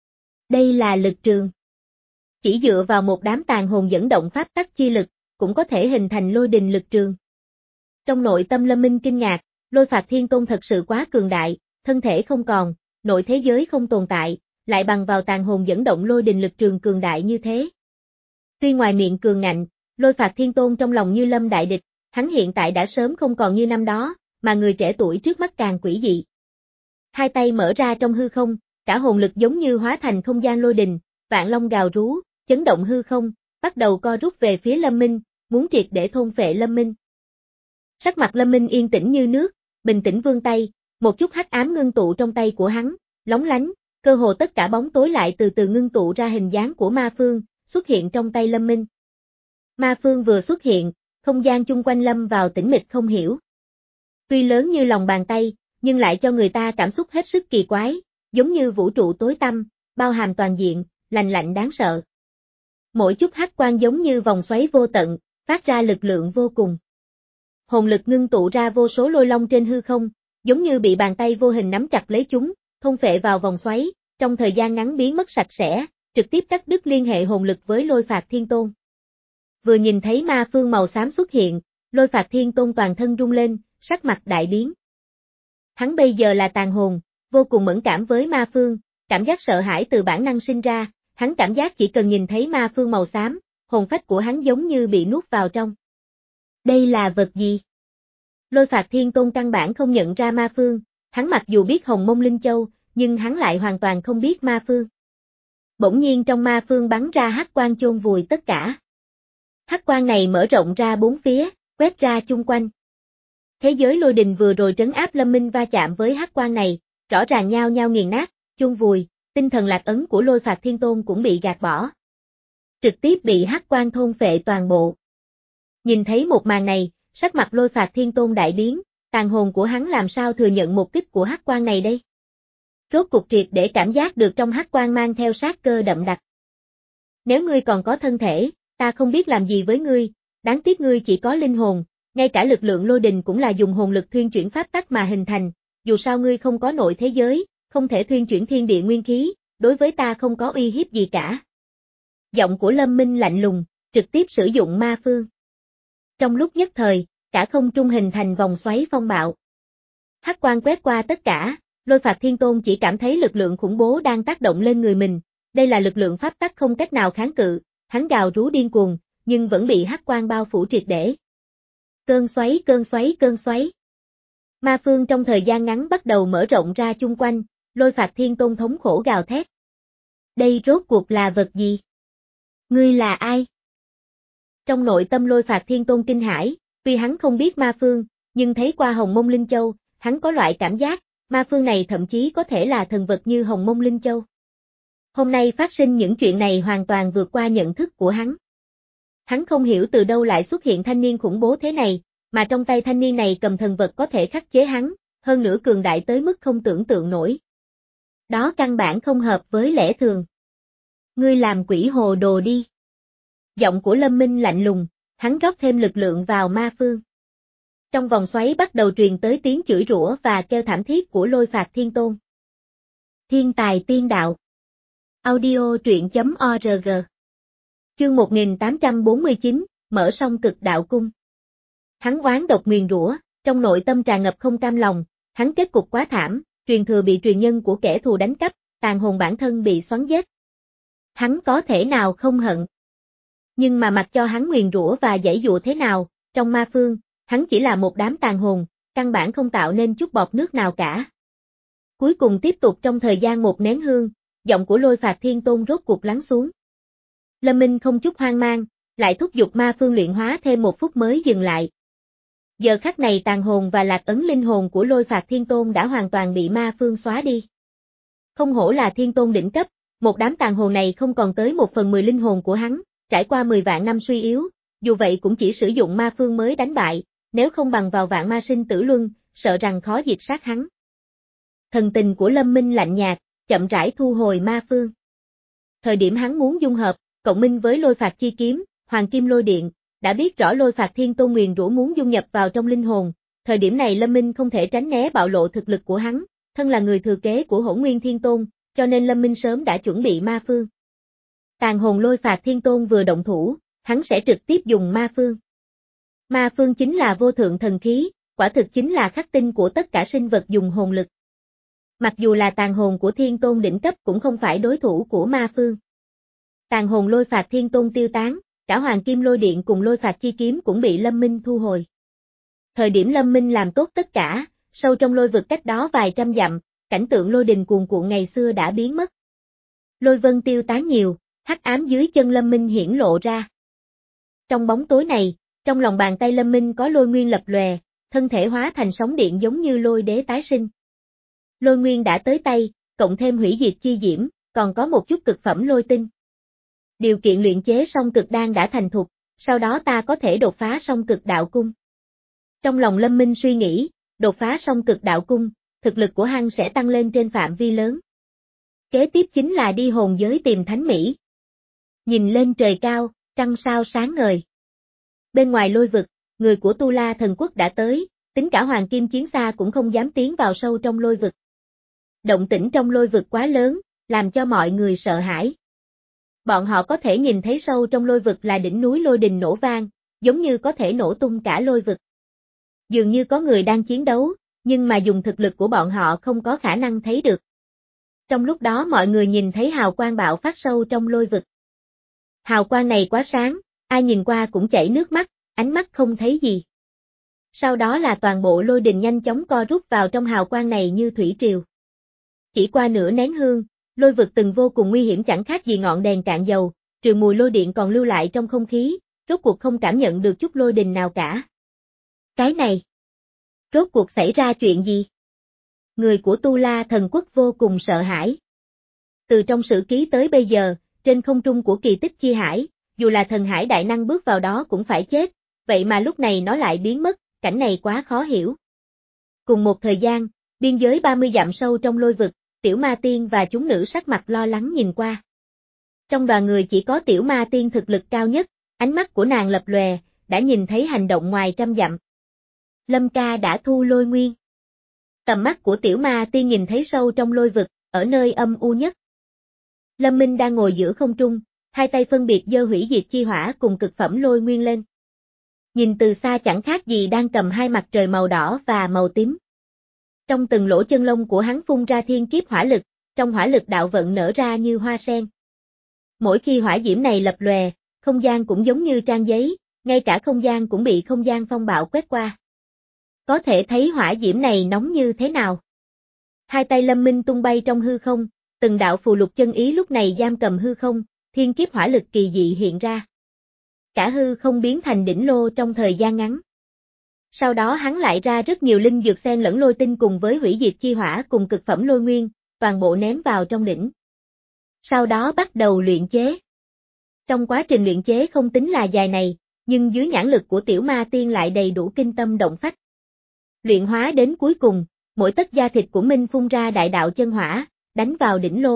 Đây là lực trường. Chỉ dựa vào một đám tàn hồn dẫn động pháp tắc chi lực, cũng có thể hình thành lôi đình lực trường. Trong nội tâm Lâm Minh kinh ngạc, Lôi Phạt Thiên Tôn thật sự quá cường đại, thân thể không còn, nội thế giới không tồn tại, lại bằng vào tàn hồn dẫn động lôi đình lực trường cường đại như thế. Tuy ngoài miệng cường ngạnh, Lôi Phạt Thiên Tôn trong lòng như lâm đại địch, hắn hiện tại đã sớm không còn như năm đó, mà người trẻ tuổi trước mắt càng quỷ dị. Hai tay mở ra trong hư không, cả hồn lực giống như hóa thành không gian lôi đình, vạn long gào rú, chấn động hư không, bắt đầu co rút về phía Lâm Minh, muốn triệt để thôn phệ Lâm Minh. Sắc mặt Lâm Minh yên tĩnh như nước, bình tĩnh vươn tay, một chút hắc ám ngưng tụ trong tay của hắn, lóng lánh, cơ hồ tất cả bóng tối lại từ từ ngưng tụ ra hình dáng của ma phương, xuất hiện trong tay Lâm Minh. Ma phương vừa xuất hiện, không gian chung quanh lâm vào tĩnh mịch không hiểu. Tuy lớn như lòng bàn tay, nhưng lại cho người ta cảm xúc hết sức kỳ quái, giống như vũ trụ tối tăm, bao hàm toàn diện, lạnh lạnh đáng sợ. Mỗi chút hắc quang giống như vòng xoáy vô tận, phát ra lực lượng vô cùng. Hồn lực ngưng tụ ra vô số lôi long trên hư không, giống như bị bàn tay vô hình nắm chặt lấy chúng, thôn phệ vào vòng xoáy, trong thời gian ngắn biến mất sạch sẽ, trực tiếp cắt đứt liên hệ hồn lực với Lôi Phạt Thiên Tôn. Vừa nhìn thấy ma phương màu xám xuất hiện, Lôi Phạt Thiên Tôn toàn thân rung lên, sắc mặt đại biến. Hắn bây giờ là tàn hồn, vô cùng mẫn cảm với ma phương, cảm giác sợ hãi từ bản năng sinh ra, hắn cảm giác chỉ cần nhìn thấy ma phương màu xám, hồn phách của hắn giống như bị nuốt vào trong. Đây là vật gì? Lôi Phạt Thiên Tôn căn bản không nhận ra ma phương, hắn mặc dù biết Hồng Mông Linh Châu, nhưng hắn lại hoàn toàn không biết ma phương. Bỗng nhiên trong ma phương bắn ra hắc quang chôn vùi tất cả. Hắc quang này mở rộng ra bốn phía, quét ra chung quanh. Thế giới lôi đình vừa rồi trấn áp Lâm Minh va chạm với hắc quang này, rõ ràng nhao nhao nghiền nát, chôn vùi, tinh thần lạc ấn của Lôi Phạt Thiên Tôn cũng bị gạt bỏ. Trực tiếp bị hắc quang thôn phệ toàn bộ. Nhìn thấy một màn này, sắc mặt Lôi Phạt Thiên Tôn đại biến, tàn hồn của hắn làm sao thừa nhận một kích của hắc quang này đây? Rốt cục triệt để cảm giác được trong hắc quang mang theo sát cơ đậm đặc. Nếu ngươi còn có thân thể, ta không biết làm gì với ngươi, đáng tiếc ngươi chỉ có linh hồn, ngay cả lực lượng lôi đình cũng là dùng hồn lực thuyên chuyển pháp tắc mà hình thành, dù sao ngươi không có nội thế giới, không thể thuyên chuyển thiên địa nguyên khí, đối với ta không có uy hiếp gì cả. Giọng của Lâm Minh lạnh lùng, trực tiếp sử dụng ma phương. Trong lúc nhất thời, cả không trung hình thành vòng xoáy phong bạo. Hắc quang quét qua tất cả, Lôi Phạt Thiên Tôn chỉ cảm thấy lực lượng khủng bố đang tác động lên người mình, đây là lực lượng pháp tắc không cách nào kháng cự, hắn gào rú điên cuồng, nhưng vẫn bị hắc quang bao phủ triệt để. Cơn xoáy, cơn xoáy, cơn xoáy. Ma phương trong thời gian ngắn bắt đầu mở rộng ra chung quanh, Lôi Phạt Thiên Tôn thống khổ gào thét. Đây rốt cuộc là vật gì? Ngươi là ai? Trong nội tâm Lôi Phạt Thiên Tôn kinh hãi, tuy hắn không biết ma phương, nhưng thấy qua Hồng Mông Linh Châu, hắn có loại cảm giác, ma phương này thậm chí có thể là thần vật như Hồng Mông Linh Châu. Hôm nay phát sinh những chuyện này hoàn toàn vượt qua nhận thức của hắn. Hắn không hiểu từ đâu lại xuất hiện thanh niên khủng bố thế này, mà trong tay thanh niên này cầm thần vật có thể khắc chế hắn, hơn nữa cường đại tới mức không tưởng tượng nổi. Đó căn bản không hợp với lẽ thường. Ngươi làm quỷ hồ đồ đi. Giọng của Lâm Minh lạnh lùng, hắn rót thêm lực lượng vào ma phương. Trong vòng xoáy bắt đầu truyền tới tiếng chửi rủa và kêu thảm thiết của Lôi Phạt Thiên Tôn. Thiên tài tiên đạo. Audio truyện chấm org. Chương một nghìn tám trăm bốn mươi chín, mở song cực đạo cung. Hắn oán độc nguyền rủa, trong nội tâm tràn ngập không cam lòng, hắn kết cục quá thảm, truyền thừa bị truyền nhân của kẻ thù đánh cắp, tàn hồn bản thân bị xoắn giết. Hắn có thể nào không hận? Nhưng mà mặc cho hắn nguyền rủa và giãy dụa thế nào, trong ma phương, hắn chỉ là một đám tàn hồn, căn bản không tạo nên chút bọt nước nào cả. Cuối cùng tiếp tục trong thời gian một nén hương, giọng của Lôi Phạt Thiên Tôn rốt cuộc lắng xuống. Lâm Minh không chút hoang mang, lại thúc giục ma phương luyện hóa thêm một phút mới dừng lại. Giờ khắc này tàn hồn và lạc ấn linh hồn của Lôi Phạt Thiên Tôn đã hoàn toàn bị ma phương xóa đi. Không hổ là Thiên Tôn đỉnh cấp, một đám tàn hồn này không còn tới một phần mười linh hồn của hắn, trải qua mười vạn năm suy yếu, dù vậy cũng chỉ sử dụng ma phương mới đánh bại, nếu không bằng vào vạn ma sinh tử luân, sợ rằng khó diệt sát hắn. Thần tình của Lâm Minh lạnh nhạt, chậm rãi thu hồi ma phương. Thời điểm hắn muốn dung hợp, cộng minh với Lôi Phạt chi kiếm, Hoàng Kim Lôi Điện, đã biết rõ Lôi Phạt Thiên Tôn nguyền rủa muốn dung nhập vào trong linh hồn, Thời điểm này Lâm Minh không thể tránh né bạo lộ thực lực của hắn, thân là người thừa kế của Hỗn Nguyên Thiên Tôn, cho nên Lâm Minh sớm đã chuẩn bị ma phương. Tàn hồn lôi phạt Thiên Tôn vừa động thủ, hắn sẽ trực tiếp dùng ma phương. Ma phương chính là vô thượng thần khí, quả thực chính là khắc tinh của tất cả sinh vật dùng hồn lực. Mặc dù là tàn hồn của Thiên Tôn đỉnh cấp cũng không phải đối thủ của ma phương. Tàn hồn lôi phạt Thiên Tôn tiêu tán, cả Hoàng Kim Lôi Điện cùng lôi phạt chi kiếm cũng bị Lâm Minh thu hồi. Thời điểm Lâm Minh làm tốt tất cả, sâu trong lôi vực cách đó vài trăm dặm, cảnh tượng lôi đình cuồn cuộn ngày xưa đã biến mất. Lôi vân tiêu tán nhiều, hắc ám dưới chân Lâm Minh hiển lộ ra. Trong bóng tối này, trong lòng bàn tay Lâm Minh có lôi nguyên lập lòe, thân thể hóa thành sóng điện giống như lôi đế tái sinh. Lôi nguyên đã tới tay, cộng thêm hủy diệt chi diễm, còn có một chút cực phẩm lôi tinh. Điều kiện luyện chế song cực đan đã thành thục, sau đó ta có thể đột phá song cực đạo cung. Trong lòng Lâm Minh suy nghĩ, đột phá song cực đạo cung, thực lực của hắn sẽ tăng lên trên phạm vi lớn. Kế tiếp chính là đi hồn giới tìm thánh mỹ. Nhìn lên trời cao, trăng sao sáng ngời. Bên ngoài lôi vực, người của Tu La Thần Quốc đã tới, tính cả Hoàng Kim Chiến Xa cũng không dám tiến vào sâu trong lôi vực. Động tĩnh trong lôi vực quá lớn, làm cho mọi người sợ hãi. Bọn họ có thể nhìn thấy sâu trong lôi vực là đỉnh núi lôi đình nổ vang, giống như có thể nổ tung cả lôi vực. Dường như có người đang chiến đấu, nhưng mà dùng thực lực của bọn họ không có khả năng thấy được. Trong lúc đó mọi người nhìn thấy hào quang bạo phát sâu trong lôi vực. Hào quang này quá sáng, ai nhìn qua cũng chảy nước mắt, ánh mắt không thấy gì. Sau đó là toàn bộ lôi đình nhanh chóng co rút vào trong hào quang này như thủy triều. Chỉ qua nửa nén hương, lôi vực từng vô cùng nguy hiểm chẳng khác gì ngọn đèn cạn dầu, trừ mùi lôi điện còn lưu lại trong không khí, rốt cuộc không cảm nhận được chút lôi đình nào cả. Cái này, rốt cuộc xảy ra chuyện gì? Người của Tu La Thần Quốc vô cùng sợ hãi. Từ trong sử ký tới bây giờ, trên không trung của kỳ tích chi hải, dù là thần hải đại năng bước vào đó cũng phải chết, vậy mà lúc này nó lại biến mất, cảnh này quá khó hiểu. Cùng một thời gian, biên giới ba mươi dặm sâu trong lôi vực, Tiểu Ma Tiên và chúng nữ sắc mặt lo lắng nhìn qua. Trong đoàn người chỉ có Tiểu Ma Tiên thực lực cao nhất, ánh mắt của nàng lập lòe, đã nhìn thấy hành động ngoài trăm dặm. Lâm ca đã thu lôi nguyên. Tầm mắt của Tiểu Ma Tiên nhìn thấy sâu trong lôi vực, ở nơi âm u nhất. Lâm Minh đang ngồi giữa không trung, hai tay phân biệt giơ hủy diệt chi hỏa cùng cực phẩm lôi nguyên lên. Nhìn từ xa chẳng khác gì đang cầm hai mặt trời màu đỏ và màu tím. Trong từng lỗ chân lông của hắn phun ra thiên kiếp hỏa lực, trong hỏa lực đạo vận nở ra như hoa sen. Mỗi khi hỏa diễm này lập lòe, không gian cũng giống như trang giấy, ngay cả không gian cũng bị không gian phong bạo quét qua. Có thể thấy hỏa diễm này nóng như thế nào. Hai tay Lâm Minh tung bay trong hư không, từng đạo phù lục chân ý lúc này giam cầm hư không, thiên kiếp hỏa lực kỳ dị hiện ra. Cả hư không biến thành đỉnh lô trong thời gian ngắn. Sau đó hắn lại ra rất nhiều linh dược xen lẫn lôi tinh cùng với hủy diệt chi hỏa cùng cực phẩm lôi nguyên, toàn bộ ném vào trong đỉnh. Sau đó bắt đầu luyện chế. Trong quá trình luyện chế không tính là dài này, nhưng dưới nhãn lực của Tiểu Ma Tiên lại đầy đủ kinh tâm động phách. Luyện hóa đến cuối cùng, mỗi tấc da thịt của Minh phun ra đại đạo chân hỏa, đánh vào đỉnh lô.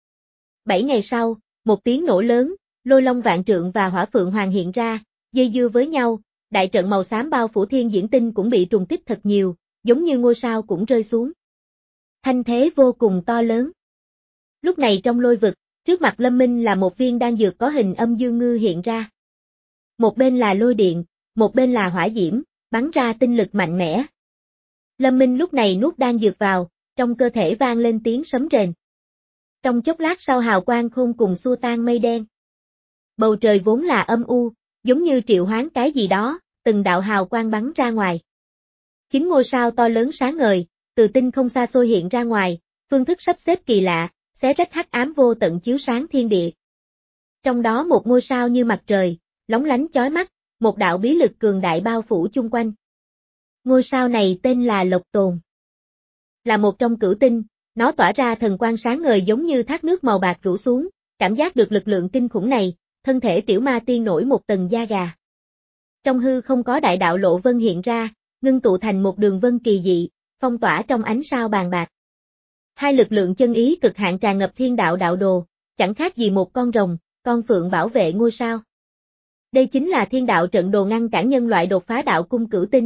Bảy ngày sau, một tiếng nổ lớn, lôi long vạn trượng và hỏa phượng hoàng hiện ra, dây dưa với nhau, đại trận màu xám bao phủ thiên diễn tinh cũng bị trùng kích thật nhiều, giống như ngôi sao cũng rơi xuống. Thanh thế vô cùng to lớn. Lúc này trong lôi vực, trước mặt Lâm Minh là một viên đan dược có hình âm dương ngư hiện ra. Một bên là lôi điện, một bên là hỏa diễm, bắn ra tinh lực mạnh mẽ. Lâm Minh lúc này nuốt đan dược vào, trong cơ thể vang lên tiếng sấm rền. Trong chốc lát sau hào quang khôn cùng xua tan mây đen. Bầu trời vốn là âm u, giống như triệu hoán cái gì đó, từng đạo hào quang bắn ra ngoài. Chín ngôi sao to lớn sáng ngời, từ tinh không xa xôi hiện ra ngoài, phương thức sắp xếp kỳ lạ, xé rách hắc ám vô tận chiếu sáng thiên địa. Trong đó một ngôi sao như mặt trời, lóng lánh chói mắt, một đạo bí lực cường đại bao phủ chung quanh. Ngôi sao này tên là Lộc Tồn. Là một trong cửu tinh, nó tỏa ra thần quang sáng ngời giống như thác nước màu bạc rủ xuống, cảm giác được lực lượng kinh khủng này, thân thể Tiểu Ma Tiên nổi một tầng da gà. Trong hư không có đại đạo lộ vân hiện ra, ngưng tụ thành một đường vân kỳ dị, phong tỏa trong ánh sao bàn bạc. Hai lực lượng chân ý cực hạn tràn ngập thiên đạo đạo đồ, chẳng khác gì một con rồng, con phượng bảo vệ ngôi sao. Đây chính là thiên đạo trận đồ ngăn cản nhân loại đột phá đạo cung cửu tinh,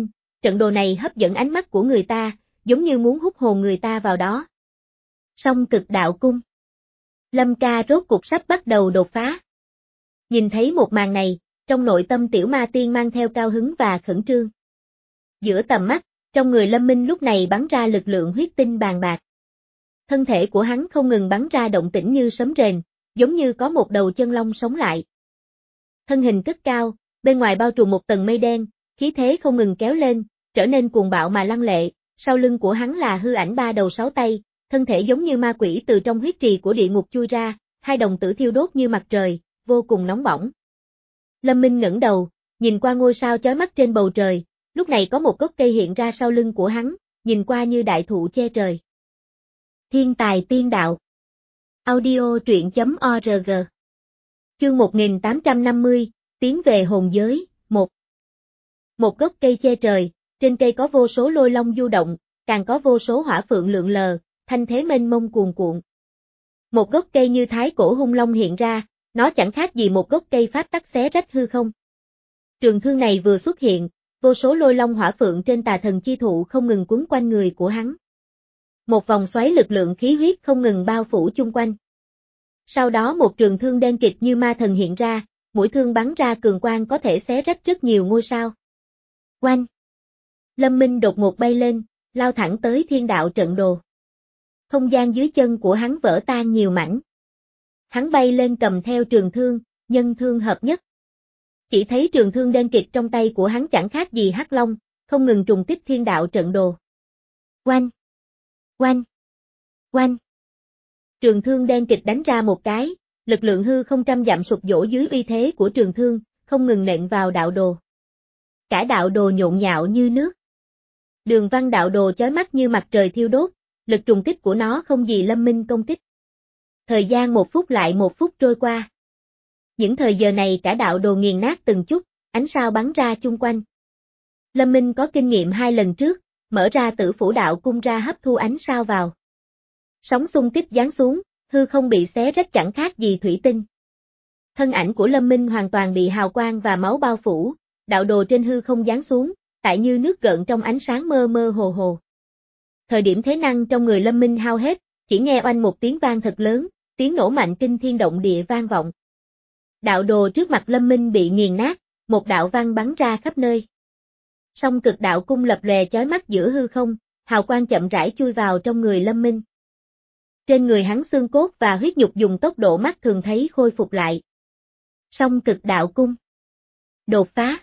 trận đồ này hấp dẫn ánh mắt của người ta, giống như muốn hút hồn người ta vào đó. Song Cực Đạo Cung. Lâm ca rốt cục sắp bắt đầu đột phá. Nhìn thấy một màn này, trong nội tâm Tiểu Ma Tiên mang theo cao hứng và khẩn trương. Giữa tầm mắt, trong người Lâm Minh lúc này bắn ra lực lượng huyết tinh bàn bạc. Thân thể của hắn không ngừng bắn ra động tĩnh như sấm rền, giống như có một đầu chân long sống lại. Thân hình cất cao, bên ngoài bao trùm một tầng mây đen, khí thế không ngừng kéo lên, trở nên cuồng bạo mà lăng lệ, sau lưng của hắn là hư ảnh ba đầu sáu tay, thân thể giống như ma quỷ từ trong huyết trì của địa ngục chui ra, hai đồng tử thiêu đốt như mặt trời, vô cùng nóng bỏng. Lâm Minh ngẩng đầu, nhìn qua ngôi sao chói mắt trên bầu trời, lúc này có một gốc cây hiện ra sau lưng của hắn, nhìn qua như đại thụ che trời. Thiên tài tiên đạo. Audio truyện chấm org. Chương một nghìn tám trăm năm mươi, tiến về hồn giới, một. Một gốc cây che trời, trên cây có vô số lôi long du động, càng có vô số hỏa phượng lượn lờ, thanh thế mênh mông cuồn cuộn. Một gốc cây như thái cổ hung long hiện ra, nó chẳng khác gì một gốc cây pháp tắc xé rách hư không. Trường thương này vừa xuất hiện, vô số lôi long hỏa phượng trên tà thần chi thụ không ngừng quấn quanh người của hắn. Một vòng xoáy lực lượng khí huyết không ngừng bao phủ chung quanh. Sau đó một trường thương đen kịt như ma thần hiện ra, mũi thương bắn ra cường quang có thể xé rách rất nhiều ngôi sao. Oanh! Lâm Minh đột ngột bay lên, lao thẳng tới thiên đạo trận đồ. Không gian dưới chân của hắn vỡ tan nhiều mảnh. Hắn bay lên cầm theo trường thương, nhân thương hợp nhất. Chỉ thấy trường thương đen kịt trong tay của hắn chẳng khác gì hắc long, không ngừng trùng kích thiên đạo trận đồ. Oanh! Oanh! Oanh! Trường thương đen kịch đánh ra một cái, lực lượng hư không trăm dặm sụp đổ dưới uy thế của trường thương, không ngừng nện vào đạo đồ. Cả đạo đồ nhộn nhạo như nước. Đường văn đạo đồ chói mắt như mặt trời thiêu đốt, lực trùng kích của nó không gì Lâm Minh công kích. Thời gian một phút lại một phút trôi qua. Những thời giờ này cả đạo đồ nghiền nát từng chút, ánh sao bắn ra chung quanh. Lâm Minh có kinh nghiệm hai lần trước, mở ra Tử Phủ Đạo Cung ra hấp thu ánh sao vào. Sóng xung kích giáng xuống, hư không bị xé rách chẳng khác gì thủy tinh. Thân ảnh của Lâm Minh hoàn toàn bị hào quang và máu bao phủ, đạo đồ trên hư không giáng xuống, tại như nước gợn trong ánh sáng mơ mơ hồ hồ. Thời điểm thế năng trong người Lâm Minh hao hết, chỉ nghe oanh một tiếng vang thật lớn, tiếng nổ mạnh kinh thiên động địa vang vọng. Đạo đồ trước mặt Lâm Minh bị nghiền nát, một đạo văn bắn ra khắp nơi. Song Cực Đạo Cung lập lòe chói mắt giữa hư không, hào quang chậm rãi chui vào trong người Lâm Minh. Trên người hắn xương cốt và huyết nhục dùng tốc độ mắt thường thấy khôi phục lại. Song Cực Đạo Cung. Đột phá.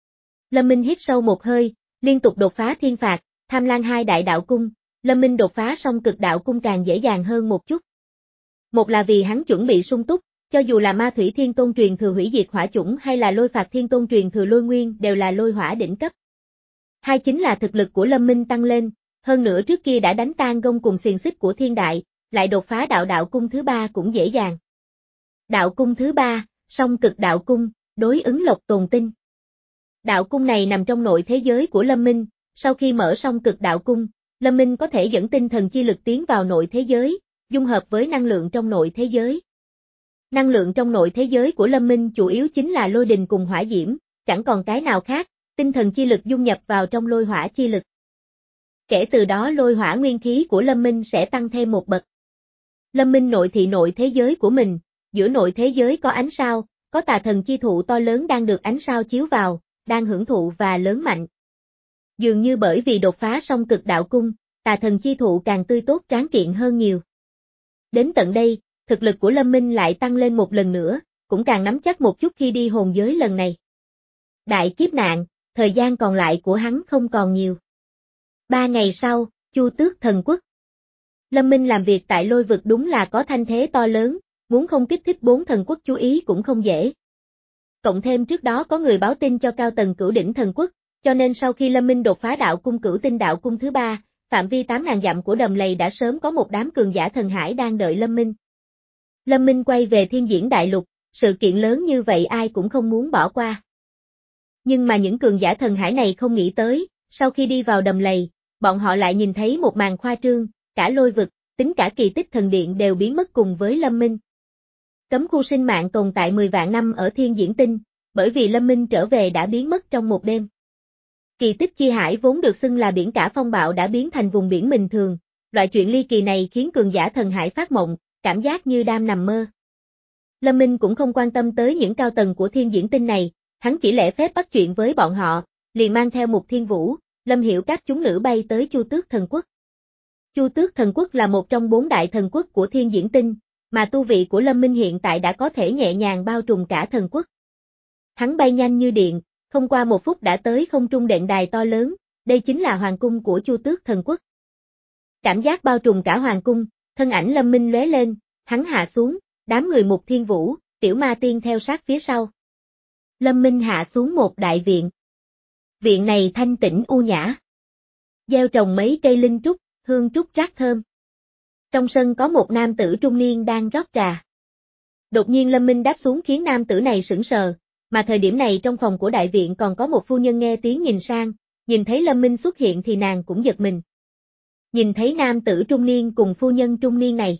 Lâm Minh hít sâu một hơi, liên tục đột phá thiên phạt, tham lan hai đại đạo cung, Lâm Minh đột phá Song Cực Đạo Cung càng dễ dàng hơn một chút. Một là vì hắn chuẩn bị sung túc, cho dù là Ma Thủy Thiên Tôn truyền thừa hủy diệt hỏa chủng hay là Lôi Phạt Thiên Tôn truyền thừa lôi nguyên đều là lôi hỏa đỉnh cấp. Hai chính là thực lực của Lâm Minh tăng lên, hơn nữa trước kia đã đánh tan gông cùng xiềng xích của thiên đại, lại đột phá đạo đạo cung thứ ba cũng dễ dàng. Đạo cung thứ ba, Song Cực Đạo Cung, đối ứng Lộc Tồn Tinh. Đạo cung này nằm trong nội thế giới của Lâm Minh, sau khi mở Song Cực Đạo Cung, Lâm Minh có thể dẫn tinh thần chi lực tiến vào nội thế giới, dung hợp với năng lượng trong nội thế giới. Năng lượng trong nội thế giới của Lâm Minh chủ yếu chính là lôi đình cùng hỏa diễm, chẳng còn cái nào khác, tinh thần chi lực dung nhập vào trong lôi hỏa chi lực. Kể từ đó lôi hỏa nguyên khí của Lâm Minh sẽ tăng thêm một bậc. Lâm Minh nội thị nội thế giới của mình, giữa nội thế giới có ánh sao, có tà thần chi thụ to lớn đang được ánh sao chiếu vào, đang hưởng thụ và lớn mạnh. Dường như bởi vì đột phá Song Cực Đạo Cung, tà thần chi thụ càng tươi tốt tráng kiện hơn nhiều. Đến tận đây, thực lực của Lâm Minh lại tăng lên một lần nữa, cũng càng nắm chắc một chút khi đi hồn giới lần này. Đại kiếp nạn, thời gian còn lại của hắn không còn nhiều. Ba ngày sau, Chu Tước Thần Quốc. Lâm Minh làm việc tại lôi vực đúng là có thanh thế to lớn, muốn không kích thích bốn thần quốc chú ý cũng không dễ. Cộng thêm trước đó có người báo tin cho cao tầng cửu đỉnh thần quốc, cho nên sau khi Lâm Minh đột phá đạo cung cửu tinh đạo cung thứ ba, phạm vi tám nghìn dặm của đầm lầy đã sớm có một đám cường giả thần hải đang đợi Lâm Minh. Lâm Minh quay về thiên diễn đại lục, sự kiện lớn như vậy ai cũng không muốn bỏ qua. Nhưng mà những cường giả thần hải này không nghĩ tới, sau khi đi vào đầm lầy, bọn họ lại nhìn thấy một màn khoa trương, cả lôi vực, tính cả kỳ tích thần điện đều biến mất cùng với Lâm Minh. Cấm khu sinh mạng tồn tại mười vạn năm ở thiên diễn tinh, bởi vì Lâm Minh trở về đã biến mất trong một đêm. Kỳ tích Chi Hải vốn được xưng là biển cả phong bạo đã biến thành vùng biển bình thường, loại chuyện ly kỳ này khiến cường giả thần hải phát mộng, cảm giác như đang nằm mơ. Lâm Minh cũng không quan tâm tới những cao tầng của thiên diễn tinh này, hắn chỉ lễ phép bắt chuyện với bọn họ, liền mang theo Mục Thiên Vũ, Lâm Hiểu các chúng nữ bay tới Chu Tước Thần Quốc. Chu Tước Thần Quốc là một trong bốn đại thần quốc của thiên diễn tinh, mà tu vị của Lâm Minh hiện tại đã có thể nhẹ nhàng bao trùm cả thần quốc. Hắn bay nhanh như điện, không qua một phút đã tới không trung đệm đài to lớn, đây chính là hoàng cung của Chu Tước Thần Quốc. Cảm giác bao trùm cả hoàng cung, thân ảnh Lâm Minh lóe lên, hắn hạ xuống, đám người Mục Thiên Vũ, Tiểu Ma Tiên theo sát phía sau. Lâm Minh hạ xuống một đại viện. Viện này thanh tĩnh u nhã. Gieo trồng mấy cây linh trúc, hương trúc rác thơm. Trong sân có một nam tử trung niên đang rót trà. Đột nhiên Lâm Minh đáp xuống khiến nam tử này sững sờ, mà thời điểm này trong phòng của đại viện còn có một phu nhân nghe tiếng nhìn sang, nhìn thấy Lâm Minh xuất hiện thì nàng cũng giật mình. Nhìn thấy nam tử trung niên cùng phu nhân trung niên này.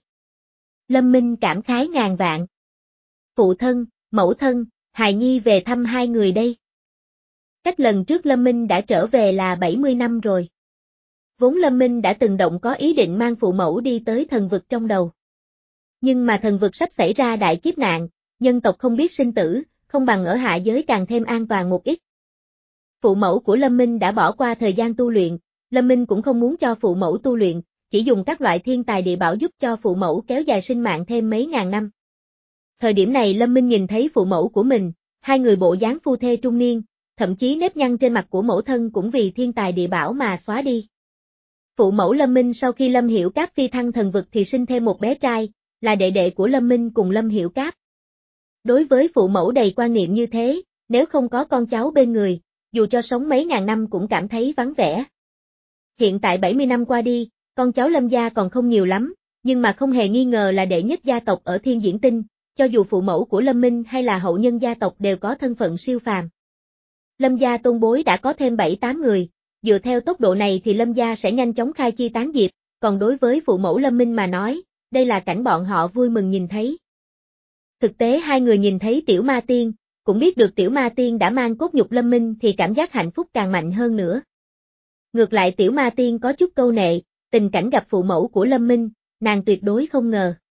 Lâm Minh cảm khái ngàn vạn. Phụ thân, mẫu thân, hài nhi về thăm hai người đây. Cách lần trước Lâm Minh đã trở về là bảy mươi năm rồi. Vốn Lâm Minh đã từng động có ý định mang phụ mẫu đi tới thần vực trong đầu. Nhưng mà thần vực sắp xảy ra đại kiếp nạn, nhân tộc không biết sinh tử, không bằng ở hạ giới càng thêm an toàn một ít. Phụ mẫu của Lâm Minh đã bỏ qua thời gian tu luyện, Lâm Minh cũng không muốn cho phụ mẫu tu luyện, chỉ dùng các loại thiên tài địa bảo giúp cho phụ mẫu kéo dài sinh mạng thêm mấy ngàn năm. Thời điểm này Lâm Minh nhìn thấy phụ mẫu của mình, hai người bộ dáng phu thê trung niên, thậm chí nếp nhăn trên mặt của mẫu thân cũng vì thiên tài địa bảo mà xóa đi. Phụ mẫu Lâm Minh sau khi Lâm Hiểu Cáp phi thăng thần vực thì sinh thêm một bé trai, là đệ đệ của Lâm Minh cùng Lâm Hiểu Cáp. Đối với phụ mẫu đầy quan niệm như thế, nếu không có con cháu bên người, dù cho sống mấy ngàn năm cũng cảm thấy vắng vẻ. Hiện tại bảy mươi năm qua đi, con cháu Lâm gia còn không nhiều lắm, nhưng mà không hề nghi ngờ là đệ nhất gia tộc ở thiên diễn tinh, cho dù phụ mẫu của Lâm Minh hay là hậu nhân gia tộc đều có thân phận siêu phàm. Lâm gia tôn bối đã có thêm bảy tám người, dựa theo tốc độ này thì Lâm gia sẽ nhanh chóng khai chi tán diệp, còn đối với phụ mẫu Lâm Minh mà nói, đây là cảnh bọn họ vui mừng nhìn thấy. Thực tế hai người nhìn thấy Tiểu Ma Tiên, cũng biết được Tiểu Ma Tiên đã mang cốt nhục Lâm Minh thì cảm giác hạnh phúc càng mạnh hơn nữa. Ngược lại Tiểu Ma Tiên có chút câu nệ, tình cảnh gặp phụ mẫu của Lâm Minh, nàng tuyệt đối không ngờ.